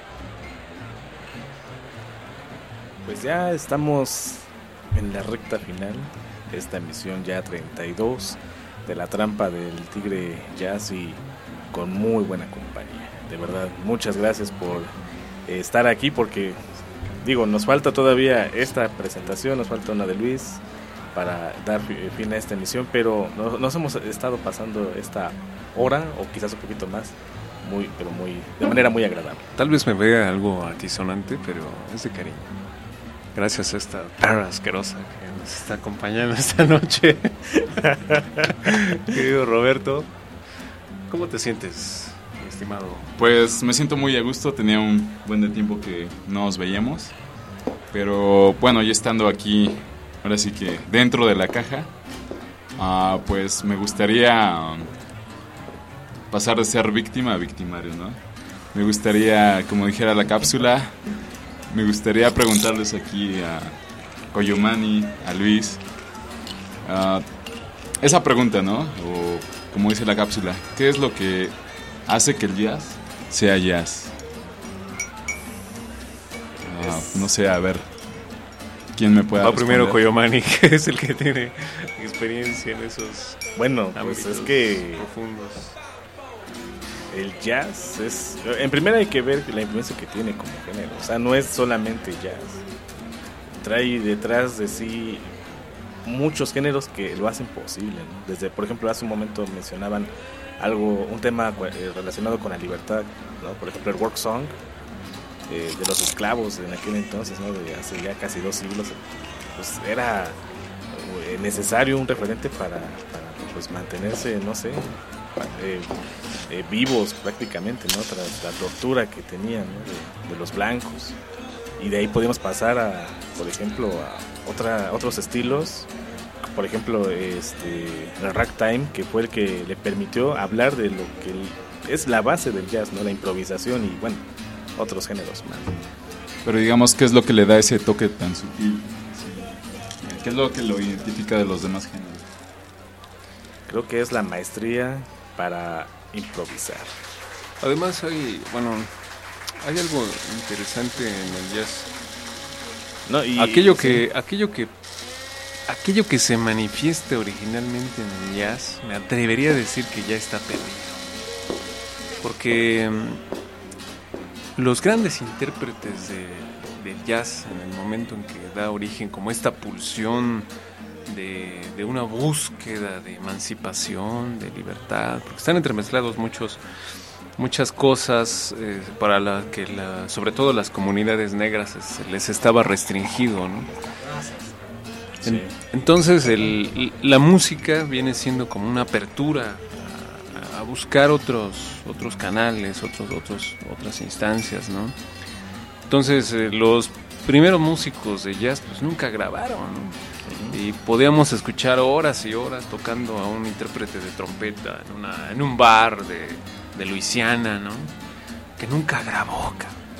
Pues ya estamos en la recta final de esta emisión ya treinta y dos de La Trampa del Tigre Jazz, y con muy buena compañía. De verdad, muchas gracias por eh, estar aquí, porque digo, nos falta todavía esta presentación, nos falta una de Luis para dar fin a esta emisión, pero nos, nos hemos estado pasando esta hora o quizás un poquito más, muy, pero muy, de manera muy agradable. Tal vez me vea algo altisonante, pero es de cariño. Gracias a esta perra asquerosa que nos está acompañando esta noche. Querido Roberto, ¿cómo te sientes, mi estimado? Pues me siento muy a gusto, tenía un buen de tiempo que no nos veíamos, pero bueno, ya estando aquí, ahora sí que dentro de la caja, uh, pues me gustaría um, pasar de ser víctima a victimario, ¿no? Me gustaría, como dijera la cápsula, me gustaría preguntarles aquí a Coyomani, a Luis, uh, esa pregunta, ¿no? O como dice la cápsula, ¿qué es lo que hace que el jazz sea jazz? Uh, no sé, a ver, ¿quién me puede Va responder? primero Coyomani, que es el que tiene experiencia en esos Bueno, pues es que profundos. El jazz es... En primera hay que ver la influencia que tiene como género. O sea, no es solamente jazz. Trae detrás de sí muchos géneros que lo hacen posible, ¿no? Desde, por ejemplo, hace un momento mencionaban algo, un tema relacionado con la libertad, ¿no? Por ejemplo, el work song eh, de los esclavos en aquel entonces, ¿no? De hace ya casi dos siglos. Pues era necesario un referente para, para pues mantenerse, no sé... Eh, eh, vivos prácticamente, ¿no? Tras la tortura que tenían, ¿no? de, de los blancos, y de ahí podemos pasar a, por ejemplo, a otra, otros estilos, por ejemplo, este, el ragtime, que fue el que le permitió hablar de lo que el, es la base del jazz, ¿no? La improvisación y bueno, otros géneros más. Pero digamos, ¿qué es lo que le da ese toque tan sutil? ¿Qué es lo que lo identifica de los demás géneros? Creo que es la maestría para improvisar. Además hay, bueno, hay algo interesante en el jazz. No, y, aquello sí. que, aquello que, aquello que se manifiesta originalmente en el jazz, me atrevería a decir que ya está perdido, porque um, los grandes intérpretes de, del jazz en el momento en que da origen como esta pulsión De, de una búsqueda de emancipación, de libertad, porque están entremezclados muchos, muchas cosas eh, para la que la, sobre todo las comunidades negras se les estaba restringido, ¿no? Sí. En, entonces el, la música viene siendo como una apertura a, a buscar otros, otros canales, otros, otros, otras instancias, ¿no? Entonces eh, los primeros músicos de jazz pues nunca grabaron, ¿no? Y podíamos escuchar horas y horas tocando a un intérprete de trompeta en, una, en un bar de, de Luisiana, ¿no? Que nunca grabó,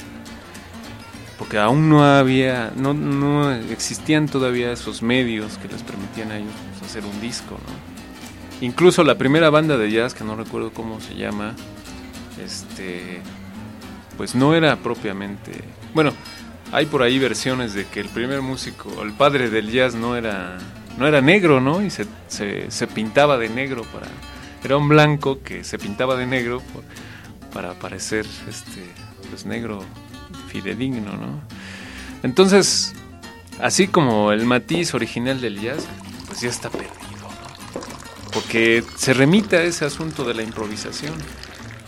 porque aún no había, no, no existían todavía esos medios que les permitían a ellos pues, hacer un disco, ¿no? Incluso la primera banda de jazz, que no recuerdo cómo se llama, este, pues no era propiamente, bueno. Hay por ahí versiones de que el primer músico, el padre del jazz no era no era negro, ¿no? Y se, se, se pintaba de negro para... Era un blanco que se pintaba de negro por, para parecer este, pues negro fidedigno, ¿no? Entonces, así como el matiz original del jazz, pues ya está perdido, ¿no? Porque se remite a ese asunto de la improvisación.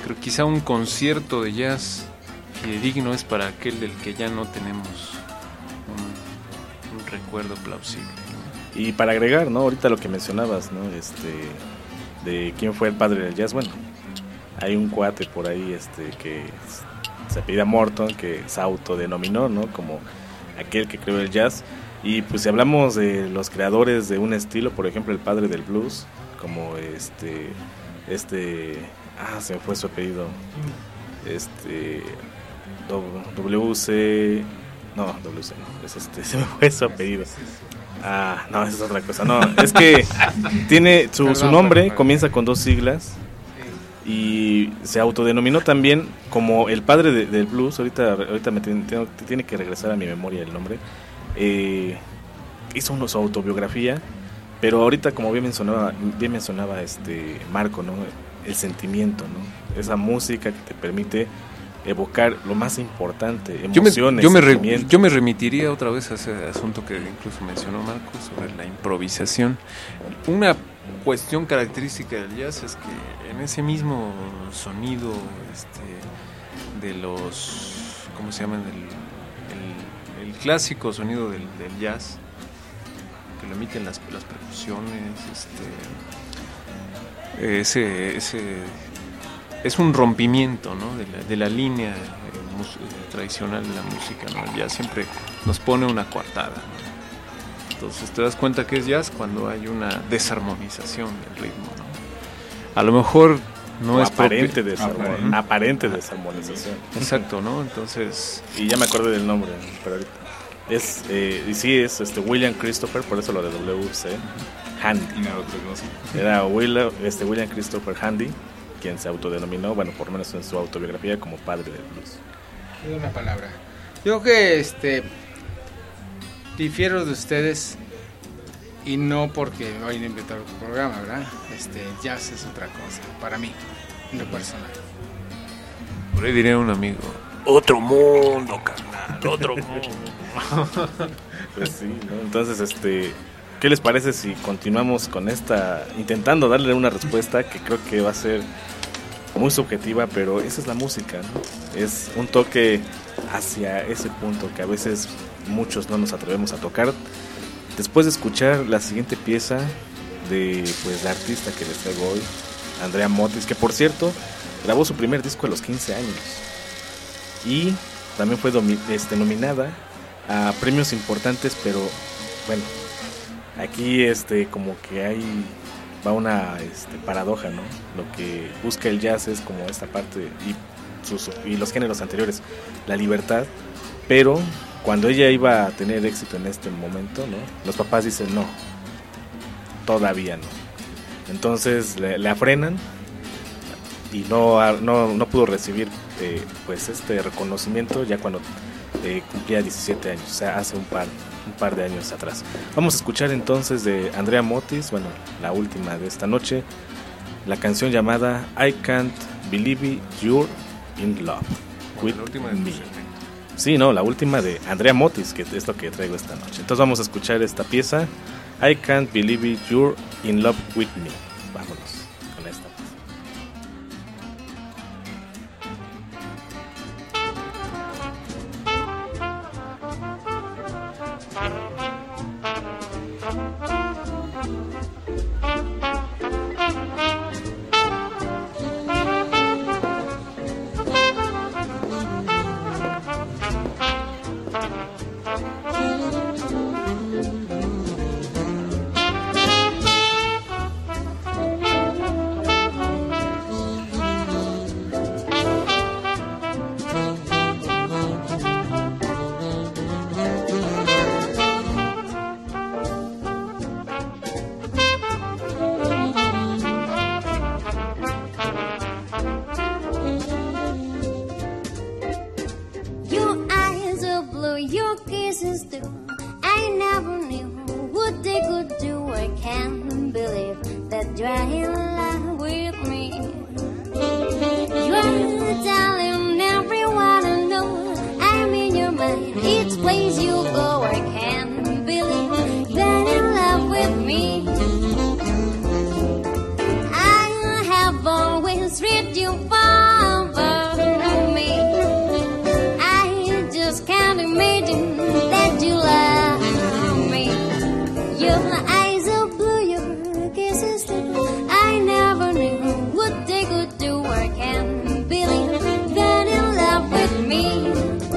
Creo que quizá un concierto de jazz fidedigno es para aquel del que ya no tenemos un, un recuerdo plausible. Y para agregar, ¿no? Ahorita lo que mencionabas, ¿no? Este, de quién fue el padre del jazz. Bueno, hay un cuate por ahí este, que se apellida Morton, que se autodenominó, ¿no? Como aquel que creó el jazz. Y pues si hablamos de los creadores de un estilo, por ejemplo, el padre del blues, como este, este, ah, se me fue su apellido, este, W C, no, W C no, es este, se me fue su apellido. Ah, no, esa es otra cosa. No, es que tiene su, perdón, su nombre, perdón, comienza con dos siglas y se autodenominó también como el padre de, del blues. Ahorita, ahorita me tiene, tiene que regresar a mi memoria el nombre. Eh, hizo una, su autobiografía, pero ahorita como bien mencionaba, bien mencionaba este Marco, ¿no? El sentimiento, ¿no? Esa música que te permite evocar lo más importante, emociones, yo me, yo, me re, yo me remitiría otra vez a ese asunto que incluso mencionó Marcos sobre la improvisación. Una cuestión característica del jazz es que en ese mismo sonido este, de los, ¿cómo se llaman? El, el, el clásico sonido del, del jazz, que lo emiten las, las percusiones, este, ese... ese es un rompimiento, ¿no? de, la, de la línea eh, mus- tradicional de la música, ¿no? El jazz siempre nos pone una coartada, ¿no? Entonces te das cuenta que es jazz cuando hay una desarmonización del ritmo, ¿no? A lo mejor no o es aparente, desarmon- uh-huh. aparente desarmonización. Exacto, ¿no? Entonces... Y ya me acordé del nombre, pero ahorita es, eh, y sí es este William Christopher, por eso lo de W C, Handy. Era Will, este William Christopher Handy, quien se autodenominó, bueno, por lo menos en su autobiografía, como padre del blues. Una palabra. Yo que este difiero de ustedes, y no porque me vayan a invitar a otro programa, ¿verdad? Este jazz es otra cosa para mí, en lo personal. Por ahí diría un amigo, otro mundo, carnal, otro mundo. Pues sí, ¿no? Entonces, este, ¿qué les parece si continuamos con esta, intentando darle una respuesta que creo que va a ser muy subjetiva, pero esa es la música, ¿no? Es un toque hacia ese punto que a veces muchos no nos atrevemos a tocar. Después de escuchar la siguiente pieza de pues la artista que les traigo hoy, Andrea Motis, que por cierto grabó su primer disco a los quince años y también fue domi- este, nominada a premios importantes, pero bueno, aquí este como que hay va una este, paradoja, ¿no? Lo que busca el jazz es como esta parte y, sus, y los géneros anteriores, la libertad, pero cuando ella iba a tener éxito en este momento, ¿no? Los papás dicen no, todavía no. Entonces le, le frenan y no, no, no pudo recibir eh, pues este reconocimiento ya cuando eh, cumplía diecisiete años, o sea, hace un par un par de años atrás. Vamos a escuchar entonces de Andrea Motis, bueno, la última de esta noche, la canción llamada I Can't Believe You're in Love with Me. Sí, no, la última de Andrea Motis, que es lo que traigo esta noche. Entonces vamos a escuchar esta pieza, I Can't Believe You're in Love with Me. Vámonos con esta. Read you far Your eyes are blue, your kisses too. I never knew what they could do. I can't believe that in love with me.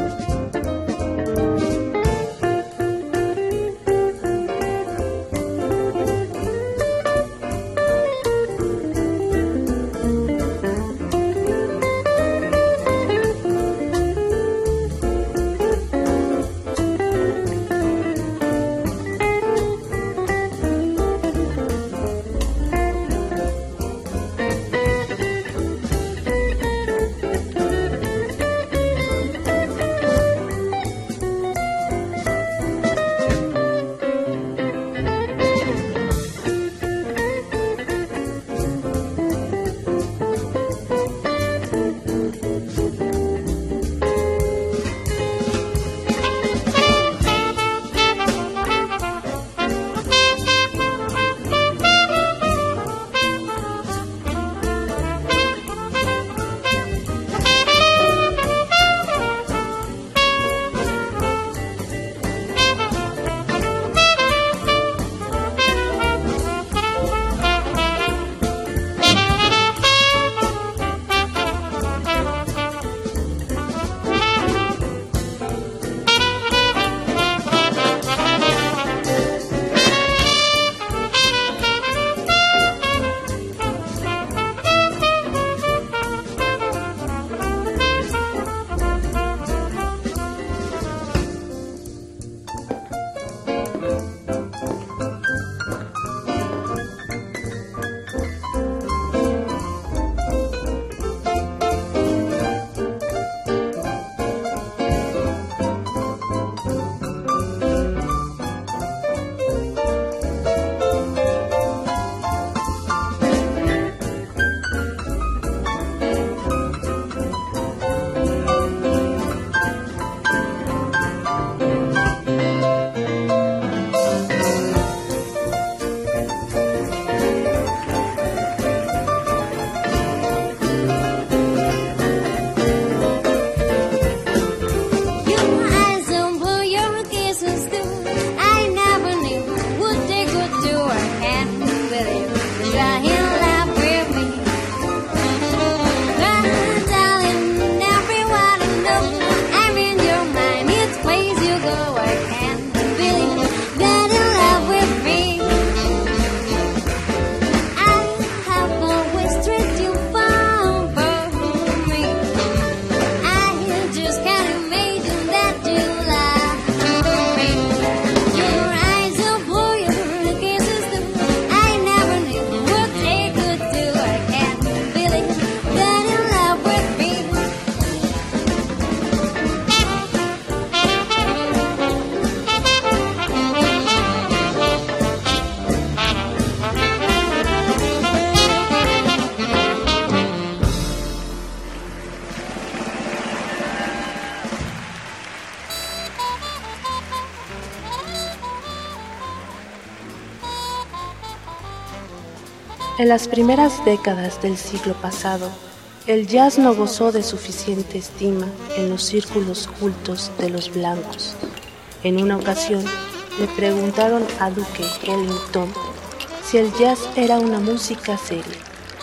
En las primeras décadas del siglo pasado, el jazz no gozó de suficiente estima en los círculos cultos de los blancos. En una ocasión, le preguntaron a Duke Ellington si el jazz era una música seria.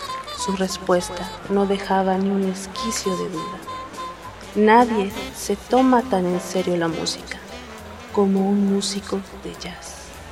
Su respuesta no dejaba ni un esquicio de duda. Nadie se toma tan en serio la música como un músico de jazz.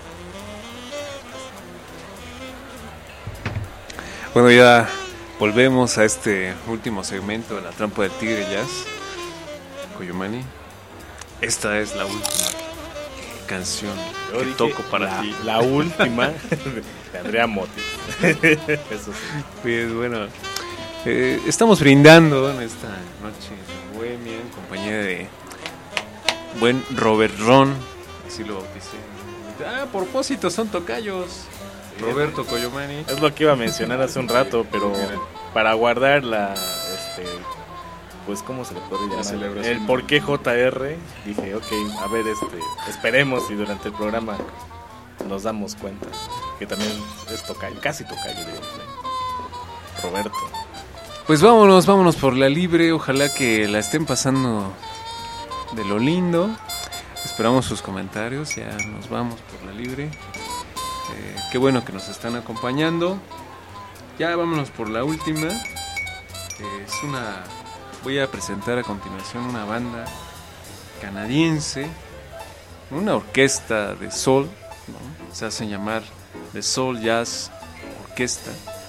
Bueno, ya volvemos a este último segmento de La Trampa del Tigre Jazz. Coyomani, esta es la última canción Yo que dije toco para la, ti. La última de Andrea Motti. Eso sí. Pues bueno, eh, estamos brindando en esta noche de bohemia en compañía de buen Robert Ron, así lo bauticé. Ah, a propósito, son tocayos. Roberto Coyomani. Es lo que iba a mencionar hace un rato, pero para guardar la, este, pues cómo se le puede llamar, celebración. el por qué J R, dije, ok, a ver, este, esperemos y durante el programa nos damos cuenta que también es tocayo, casi tocayo, digo, Roberto. Pues vámonos, vámonos por la libre, ojalá que la estén pasando de lo lindo. Esperamos sus comentarios, ya nos vamos por la libre. Eh, qué bueno que nos están acompañando. Ya vámonos por la última. Eh, es una... Voy a presentar a continuación una banda canadiense, una orquesta de soul, ¿no? Se hacen llamar The Soul Jazz Orquesta.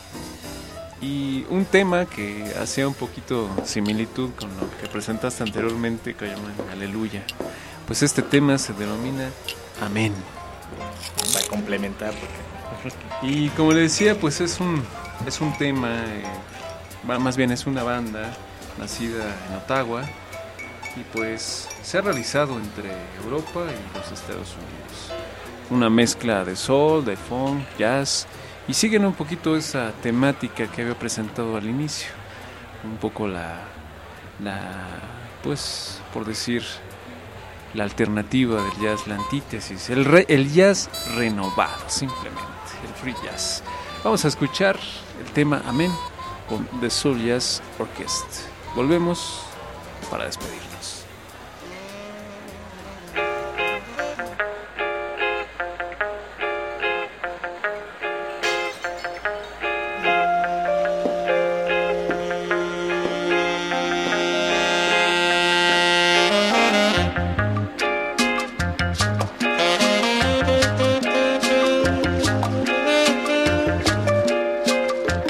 Y un tema que hacía un poquito similitud con lo que presentaste anteriormente, que llaman Aleluya. Pues este tema se denomina Amén. Para complementar. Porque... Y como le decía, pues es un, es un tema, eh, más bien es una banda nacida en Ottawa. Y pues se ha realizado entre Europa y los Estados Unidos. Una mezcla de soul, de funk, jazz. Y siguen un poquito esa temática que había presentado al inicio. Un poco la, la pues, por decir, la alternativa del jazz, la antítesis. El, re, el jazz renovado, simplemente. El free jazz. Vamos a escuchar el tema Amén con The Soul Jazz Orchestra. Volvemos para despedirnos.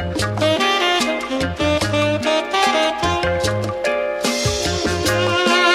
Thank you.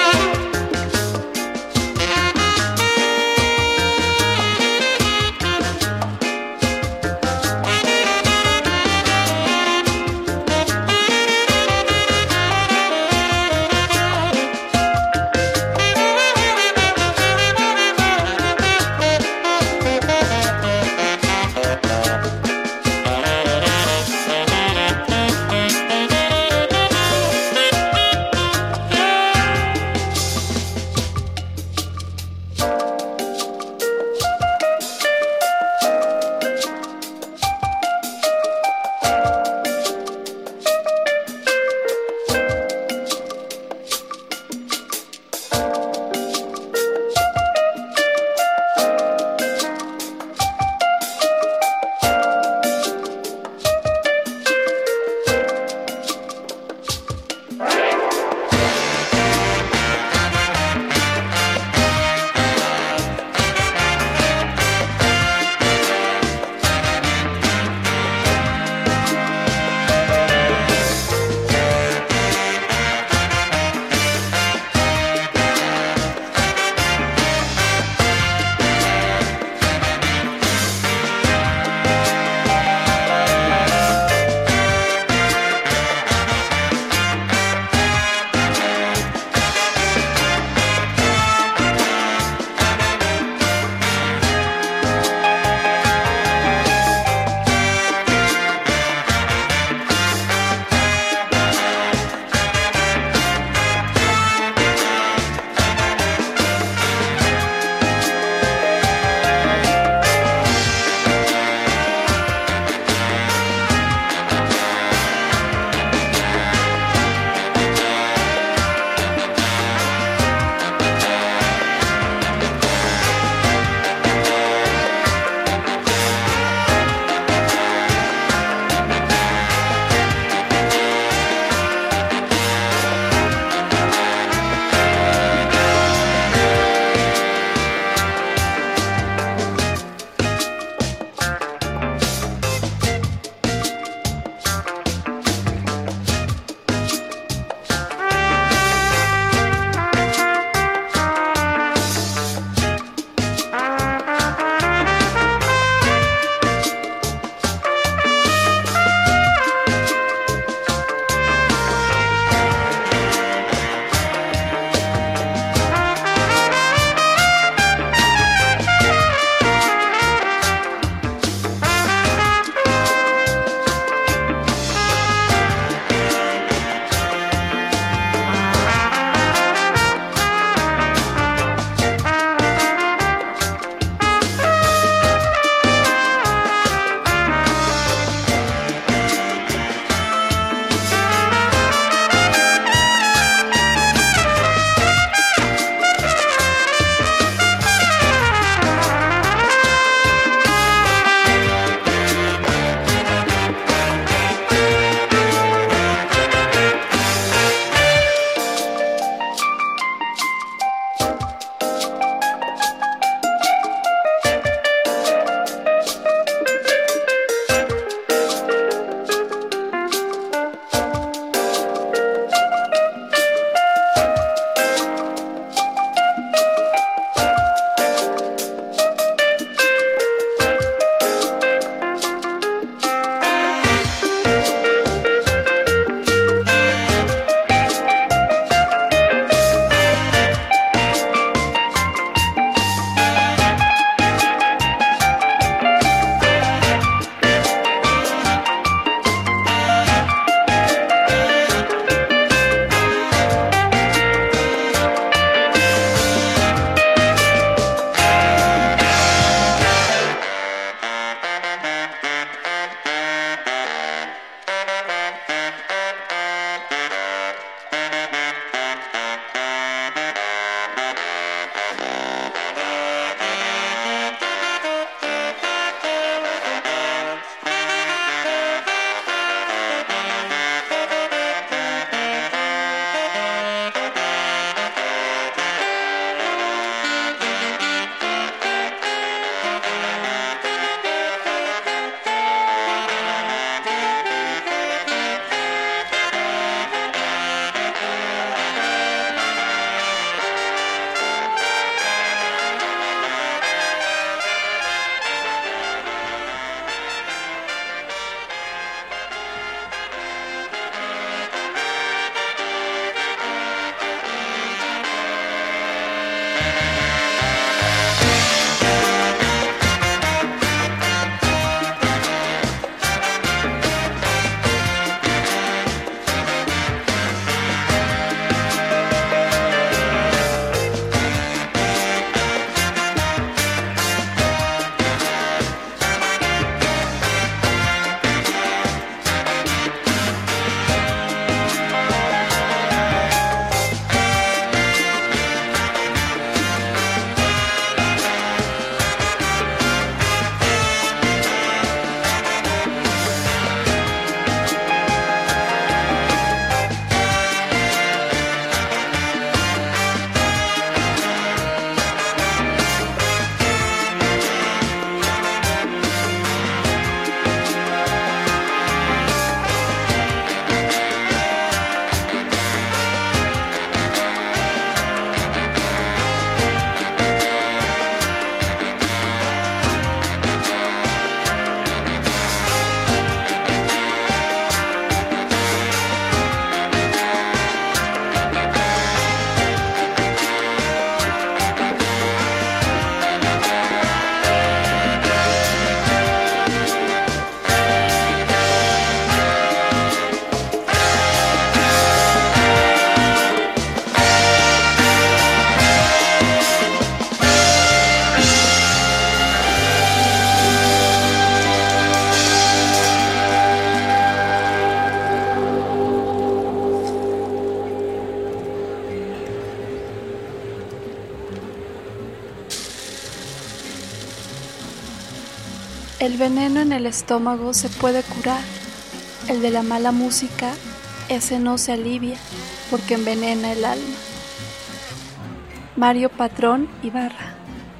El veneno en el estómago se puede curar. El de la mala música, ese no se alivia porque envenena el alma. Mario Patrón Ibarra.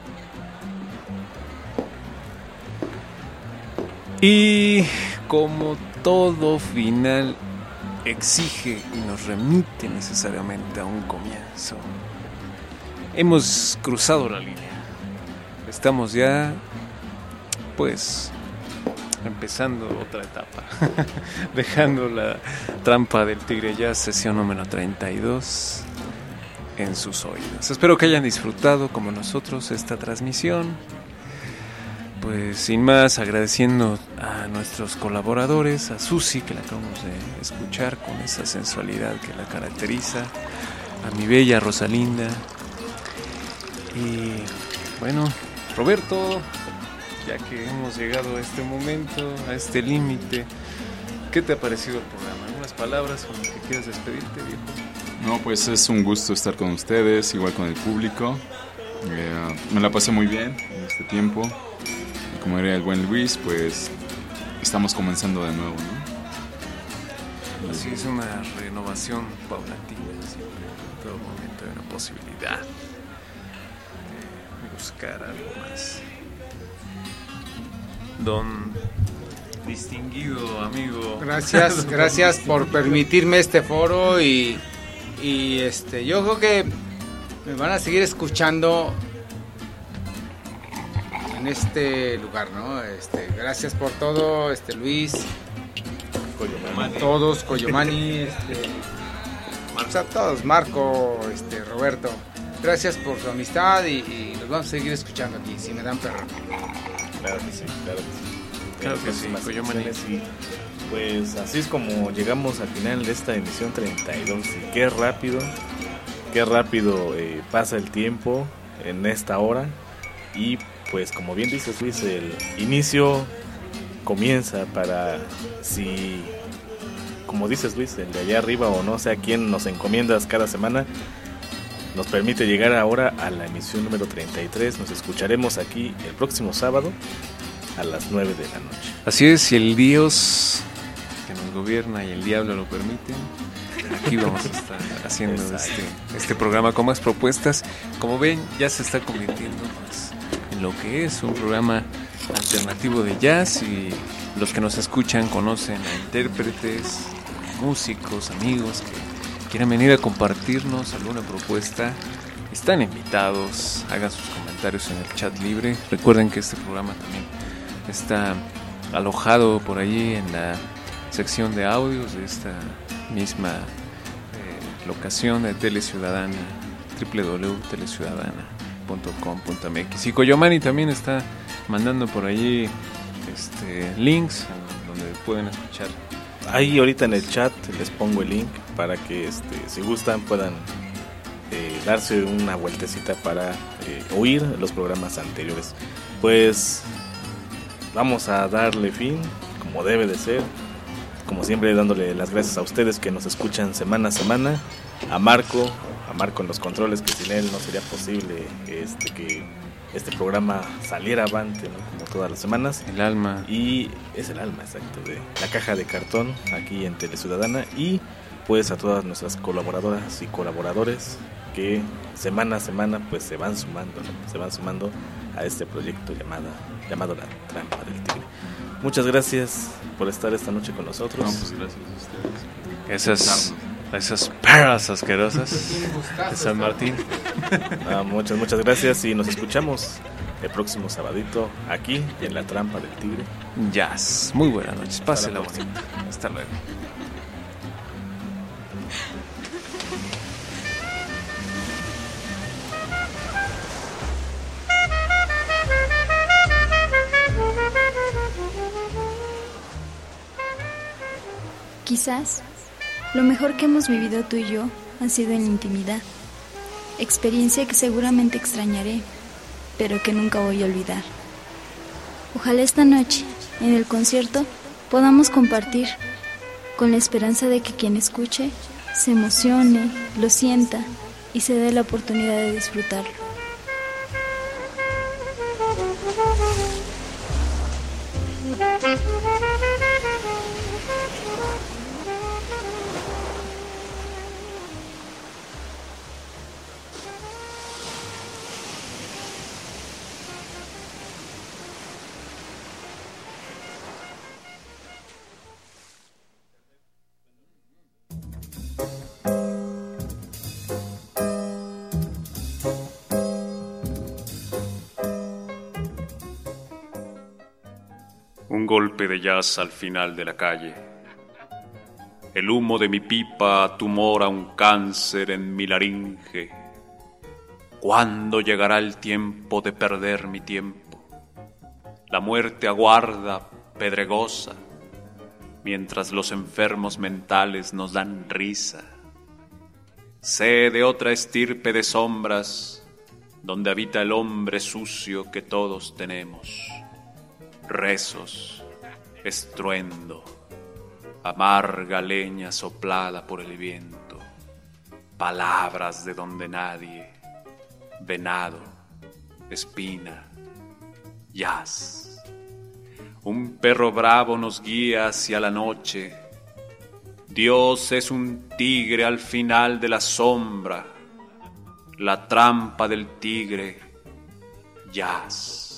Y como todo final exige y nos remite necesariamente a un comienzo, hemos cruzado la línea. Estamos ya, pues, empezando otra etapa, dejando la trampa del Tigre Jazz, sesión número treinta y dos, en sus oídos. Espero que hayan disfrutado como nosotros esta transmisión. Pues sin más, agradeciendo a nuestros colaboradores, a Susi, que la acabamos de escuchar con esa sensualidad que la caracteriza, a mi bella Rosalinda, y bueno, Roberto, ya que hemos llegado a este momento, a este límite, ¿qué te ha parecido el programa? ¿Algunas palabras con las que quieras despedirte, viejo? No, pues es un gusto estar con ustedes, igual con el público. Eh, me la pasé muy bien en este tiempo. Y como diría el buen Luis, pues estamos comenzando de nuevo, ¿no? Así es, una renovación paulatina, siempre en todo momento hay una posibilidad de buscar algo más. Don distinguido amigo. Gracias, gracias por permitirme este foro y, y este, yo creo que me van a seguir escuchando en este lugar, ¿no? Este, gracias por todo, este Luis, Coyomani. todos, Coyomani, este, o sea, todos, Marco, este, Roberto. Gracias por su amistad y, y los vamos a seguir escuchando aquí, si me dan perro. Claro que sí, claro que sí. Claro que sí, Coyomani. Y pues así es como llegamos al final de esta emisión treinta y dos. Y qué rápido, qué rápido eh, pasa el tiempo en esta hora. Y pues como bien dices, Luis, el inicio comienza para, si, como dices, Luis, el de allá arriba o no sé a quién nos encomiendas cada semana, nos permite llegar ahora a la emisión número treinta y tres. Nos escucharemos aquí el próximo sábado a las nueve de la noche. Así es, si el Dios que nos gobierna y el diablo lo permiten, aquí vamos a estar haciendo este, este programa con más propuestas. Como ven, ya se está convirtiendo más en lo que es un programa alternativo de jazz, y los que nos escuchan conocen a intérpretes, músicos, amigos que quieran venir a compartirnos alguna propuesta. Están invitados, hagan sus comentarios en el chat libre. Recuerden que este programa también está alojado por allí en la sección de audios de esta misma eh, locación de Teleciudadana, doble u doble u doble u punto teleciudadana punto com punto m x. Y Coyomani también está mandando por allí este, links donde pueden escuchar. Ahí ahorita en el chat les pongo el link para que este, si gustan puedan eh, darse una vueltecita para eh, oír los programas anteriores. Pues vamos a darle fin, como debe de ser, como siempre dándole las gracias a ustedes que nos escuchan semana a semana, a Marco, a Marco en los controles, que sin él no sería posible este, que este programa saliera avante, ¿no? Como todas las semanas. El alma. Y es el alma, exacto, de la caja de cartón aquí en Teleciudadana. Y pues a todas nuestras colaboradoras y colaboradores que semana a semana pues se van sumando, ¿no? Se van sumando a este proyecto llamado, llamado La Trampa del Tigre. Muchas gracias por estar esta noche con nosotros. No, pues gracias a ustedes. Esas, esas perras asquerosas de San Martín. Ah, muchas, muchas gracias y nos escuchamos el próximo sabadito aquí en La Trampa del Tigre. Jazz. Muy buenas noches. Pásela bonita. Hasta luego. Quizás lo mejor que hemos vivido tú y yo ha sido en la intimidad, experiencia que seguramente extrañaré, pero que nunca voy a olvidar. Ojalá esta noche, en el concierto, podamos compartir, con la esperanza de que quien escuche se emocione, lo sienta y se dé la oportunidad de disfrutarlo. Un golpe de jazz al final de la calle. El humo de mi pipa tumora un cáncer en mi laringe. ¿Cuándo llegará el tiempo de perder mi tiempo? La muerte aguarda, pedregosa, mientras los enfermos mentales nos dan risa. Sé de otra estirpe de sombras, donde habita el hombre sucio que todos tenemos. Rezos, estruendo, amarga leña soplada por el viento, palabras de donde nadie, venado, espina, jazz. Un perro bravo nos guía hacia la noche. Dios es un tigre al final de la sombra, la trampa del tigre, jazz.